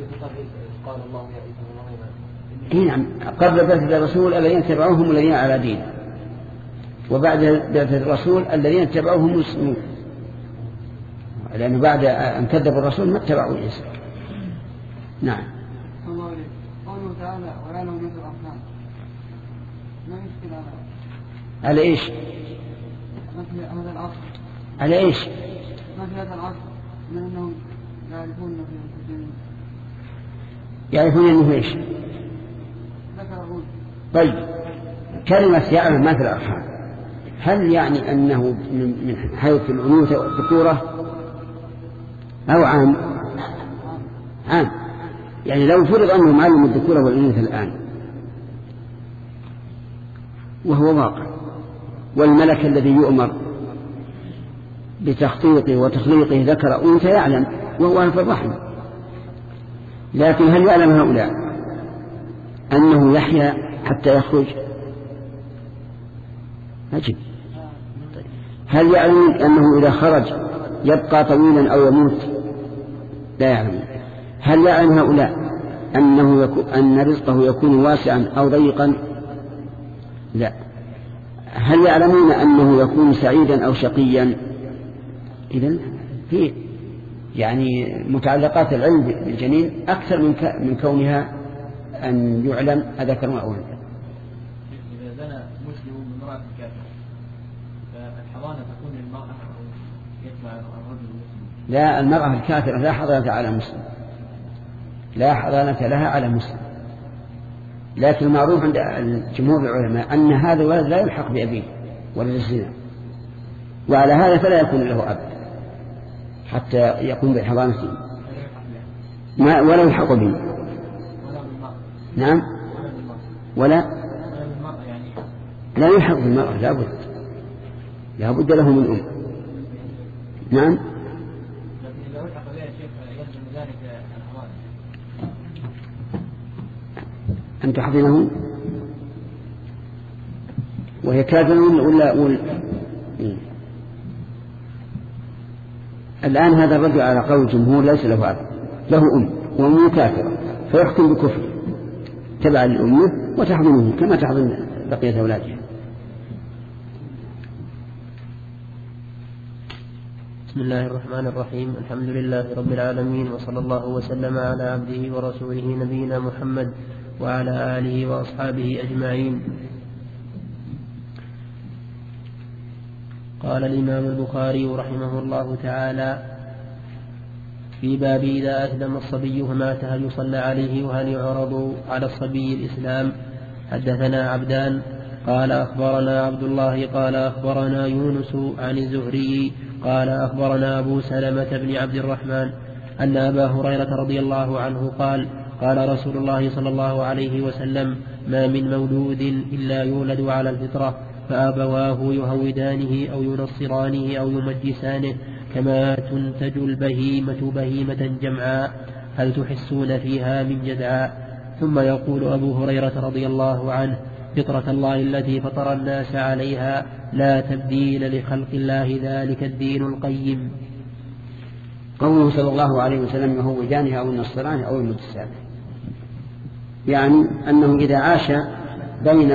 [SPEAKER 1] نعم قبل بعثة الرسول الذين تبعوهم الذين على دين، وبعد بعثة الرسول الذين اتبعوهم مسلمون، لأنه بعد أن كذبوا الرسول ما اتبعوا عيسى. نعم.
[SPEAKER 3] قوله تعالى ولا نوجد الأصنام ما يشكل على
[SPEAKER 1] على إيش؟
[SPEAKER 3] هذا العصر
[SPEAKER 1] على إيش؟
[SPEAKER 3] ما في هذا العصر من أنهم يعرفون في الدين
[SPEAKER 1] يعرفون أنه إيش؟
[SPEAKER 3] ذكرون.
[SPEAKER 1] طيب كلمة يعلم ما في الأرحام هل يعني أنه من حيث الأنوثة والذكورة أو عام؟ عام. يعني لو فرض أنه معلم الذكورة والأنوثة الآن وهو واقع، والملك الذي يؤمر بتخطيطه وتخليقه ذكر أنثى يعلم وهو في الرحم، لكن هل يعلم هؤلاء أنه يحيا حتى يخرج؟ عجيب. هل يعلم أنه إذا خرج يبقى طويلا أو يموت؟ لا يعلم. هل يعلم هؤلاء أنه يكون أن رزقه يكون واسعا أو ضيقا؟ لا. هل يعلمون أنه يكون سعيدا أو شقيا؟ إذن في يعني متعلقات العلم بالجنين أكثر من من كونها أن يعلم أذكر أو أنثى.
[SPEAKER 5] إذا زنى مسلم بامرأة كافرة فالحضانة تكون للمرأة أو يتبع الرجل المسلم؟
[SPEAKER 1] لا، المرأة الكافرة لا حضانة على مسلم، لا حضانة لها على مسلم، لكن المعروف عند جمهور العلماء أن هذا الولد لا يلحق بأبيه ولا الزنا، وعلى هذا فلا يكون له أب حتى يقوم بحضانته ما ولا يلحق به. نعم ولا لا يلحق بالمرأة، لا بد لا بد له من أم. نعم. أن تحضنه وهي كافرة ولا ولا الآن هذا الرجل على قول الجمهور ليس له أب، له أم وأمه كافرة فيحكم بكفر تبع لأمه وتحضنه كما تحضن بقية أولادها.
[SPEAKER 2] بسم الله الرحمن الرحيم. الحمد لله رب العالمين، وصلى الله وسلم على عبده ورسوله نبينا محمد وعلى آله وأصحابه أجمعين. قال الإمام البخاري رحمه الله تعالى في باب إذا أسلم الصبي فمات هل يصلى عليه وهل يعرض على الصبي الإسلام؟ حدثنا عبدان قال أخبرنا عبد الله قال أخبرنا يونس عن الزهري قال أخبرنا أبو سلمة بن عبد الرحمن أن أبا هريرة رضي الله عنه قال قال رسول الله صلى الله عليه وسلم ما من مولود إلا يولد على الفطرة فأبواه يهودانه أو ينصرانه أو يمجسانه كما تنتج البهيمة بهيمة جمعاء هل تحسون فيها من جدعاء؟ ثم يقول أبو هريرة رضي الله عنه فطرة الله التي فطر الناس عليها لا تبديل لخلق الله ذلك الدين القيم.
[SPEAKER 1] قوله صلى الله عليه وسلم يهودانه أو ينصرانه أو يمجسانه يعني أنه إذا عاش بين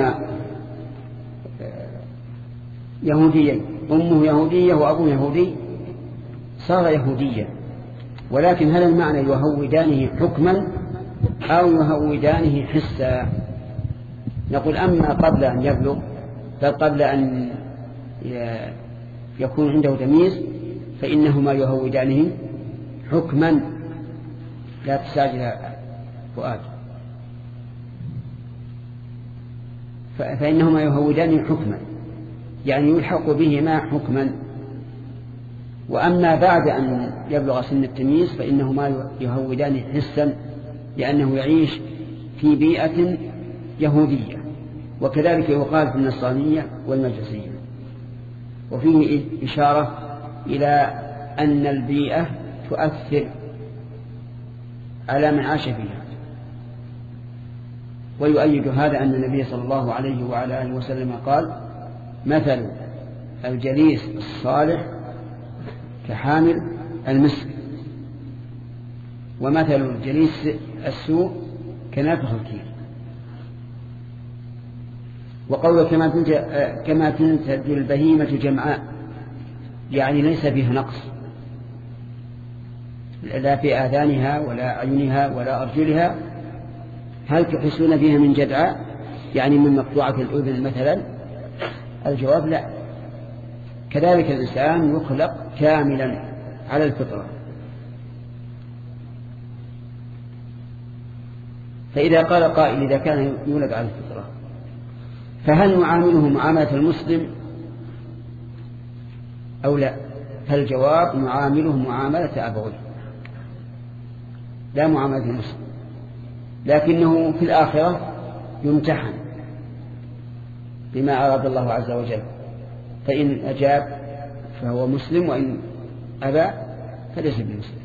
[SPEAKER 1] يهوديين أمه يهودية وأبوه يهودي صار يهوديا، ولكن هل المعنى يهودانه حكما أو يهودانه حسا؟ نقول أما قبل أن يبلغ بل قبل أن يكون عنده تمييز فإنهما يهودانه حكما. لا تستعجل فؤاد. فإنهما يهودانه حكما يعني يلحق بهما حكما. وأما بعد أن يبلغ سن التمييز فإنهما يهودانه حسا لأنه يعيش في بيئة يهودية، وكذلك يقال في النصرانية والمجوسية. وفيه إشارة إلى أن البيئة تؤثر على من عاش فيها. ويؤيد هذا أن النبي صلى الله عليه وعلى آله وسلم قال: مثل الجليس الصالح كحامل المسك، ومثل الجليس السوء كنافخ الكير. وقوله كما تنتج البهيمة جمعاء، يعني ليس فيها نقص، لا في آذانها ولا عيونها ولا أرجلها. هل تحسون فيها من جدعاء، يعني من مقطوعة الأذن مثلا؟ الجواب لا. كذلك الإنسان يخلق كاملا على الفطرة. فإذا قال قائل: إذا كان يولد على الفطرة فهل نعامله معاملة المسلم أو لا؟ فالجواب: نعامله معاملة أبويه، لا معاملة المسلم، لكنه في الآخرة يمتحن بما أراد الله عز وجل، فإن أجاب فهو مسلم، وإن أبى فليس بمسلم.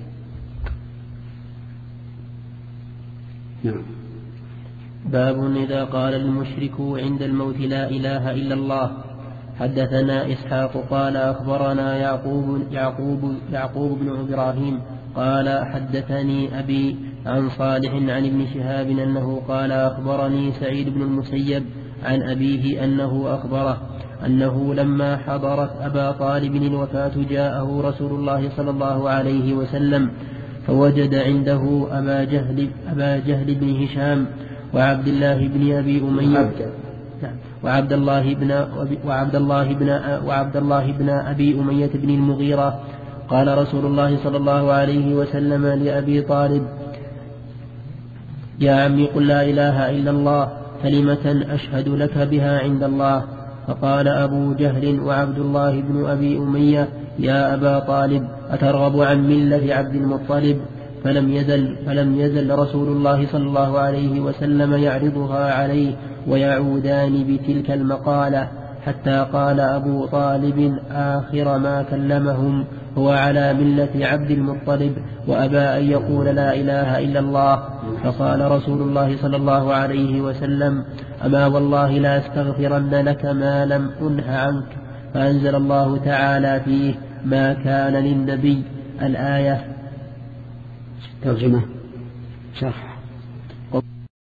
[SPEAKER 1] نعم.
[SPEAKER 2] باب إذا قال المشرك عند الموت لا إله إلا الله. حدثنا إسحاق قال أخبرنا يعقوب, يعقوب, يعقوب بن إبراهيم قال حدثني أبي عن صالح عن ابن شهاب أنه قال أخبرني سعيد بن المسيب عن أبيه أنه أخبره أنه لما حضرت أبا طالب الوفاة جاءه رسول الله صلى الله عليه وسلم فوجد عنده أبا جهل, أبا جهل بن هشام وعبد الله بن أبي أمية وعبد الله بن وعبد الله بن وعبد الله بن أبي أمية بن المغيرة. قال رسول الله صلى الله عليه وسلم لأبي طالب: يا عمي قل لا إله إلا الله كلمة أشهد لك بها عند الله. فقال أبو جهل وعبد الله بن أبي أمية: يا أبا طالب أترغب عن ملة عبد المطلب؟ فلم يزل, فلم يزل رسول الله صلى الله عليه وسلم يعرضها عليه ويعودان بتلك المقالة حتى قال أبو طالب آخر ما كلمهم: هو على ملة عبد المطلب وأبى أن يقول لا إله إلا الله. فقال رسول الله صلى الله عليه وسلم: أما والله لا أستغفرن لك ما لم أنه عنك. فأنزل الله تعالى فيه: ما كان للنبي. الآية.
[SPEAKER 1] ترجمة شرح.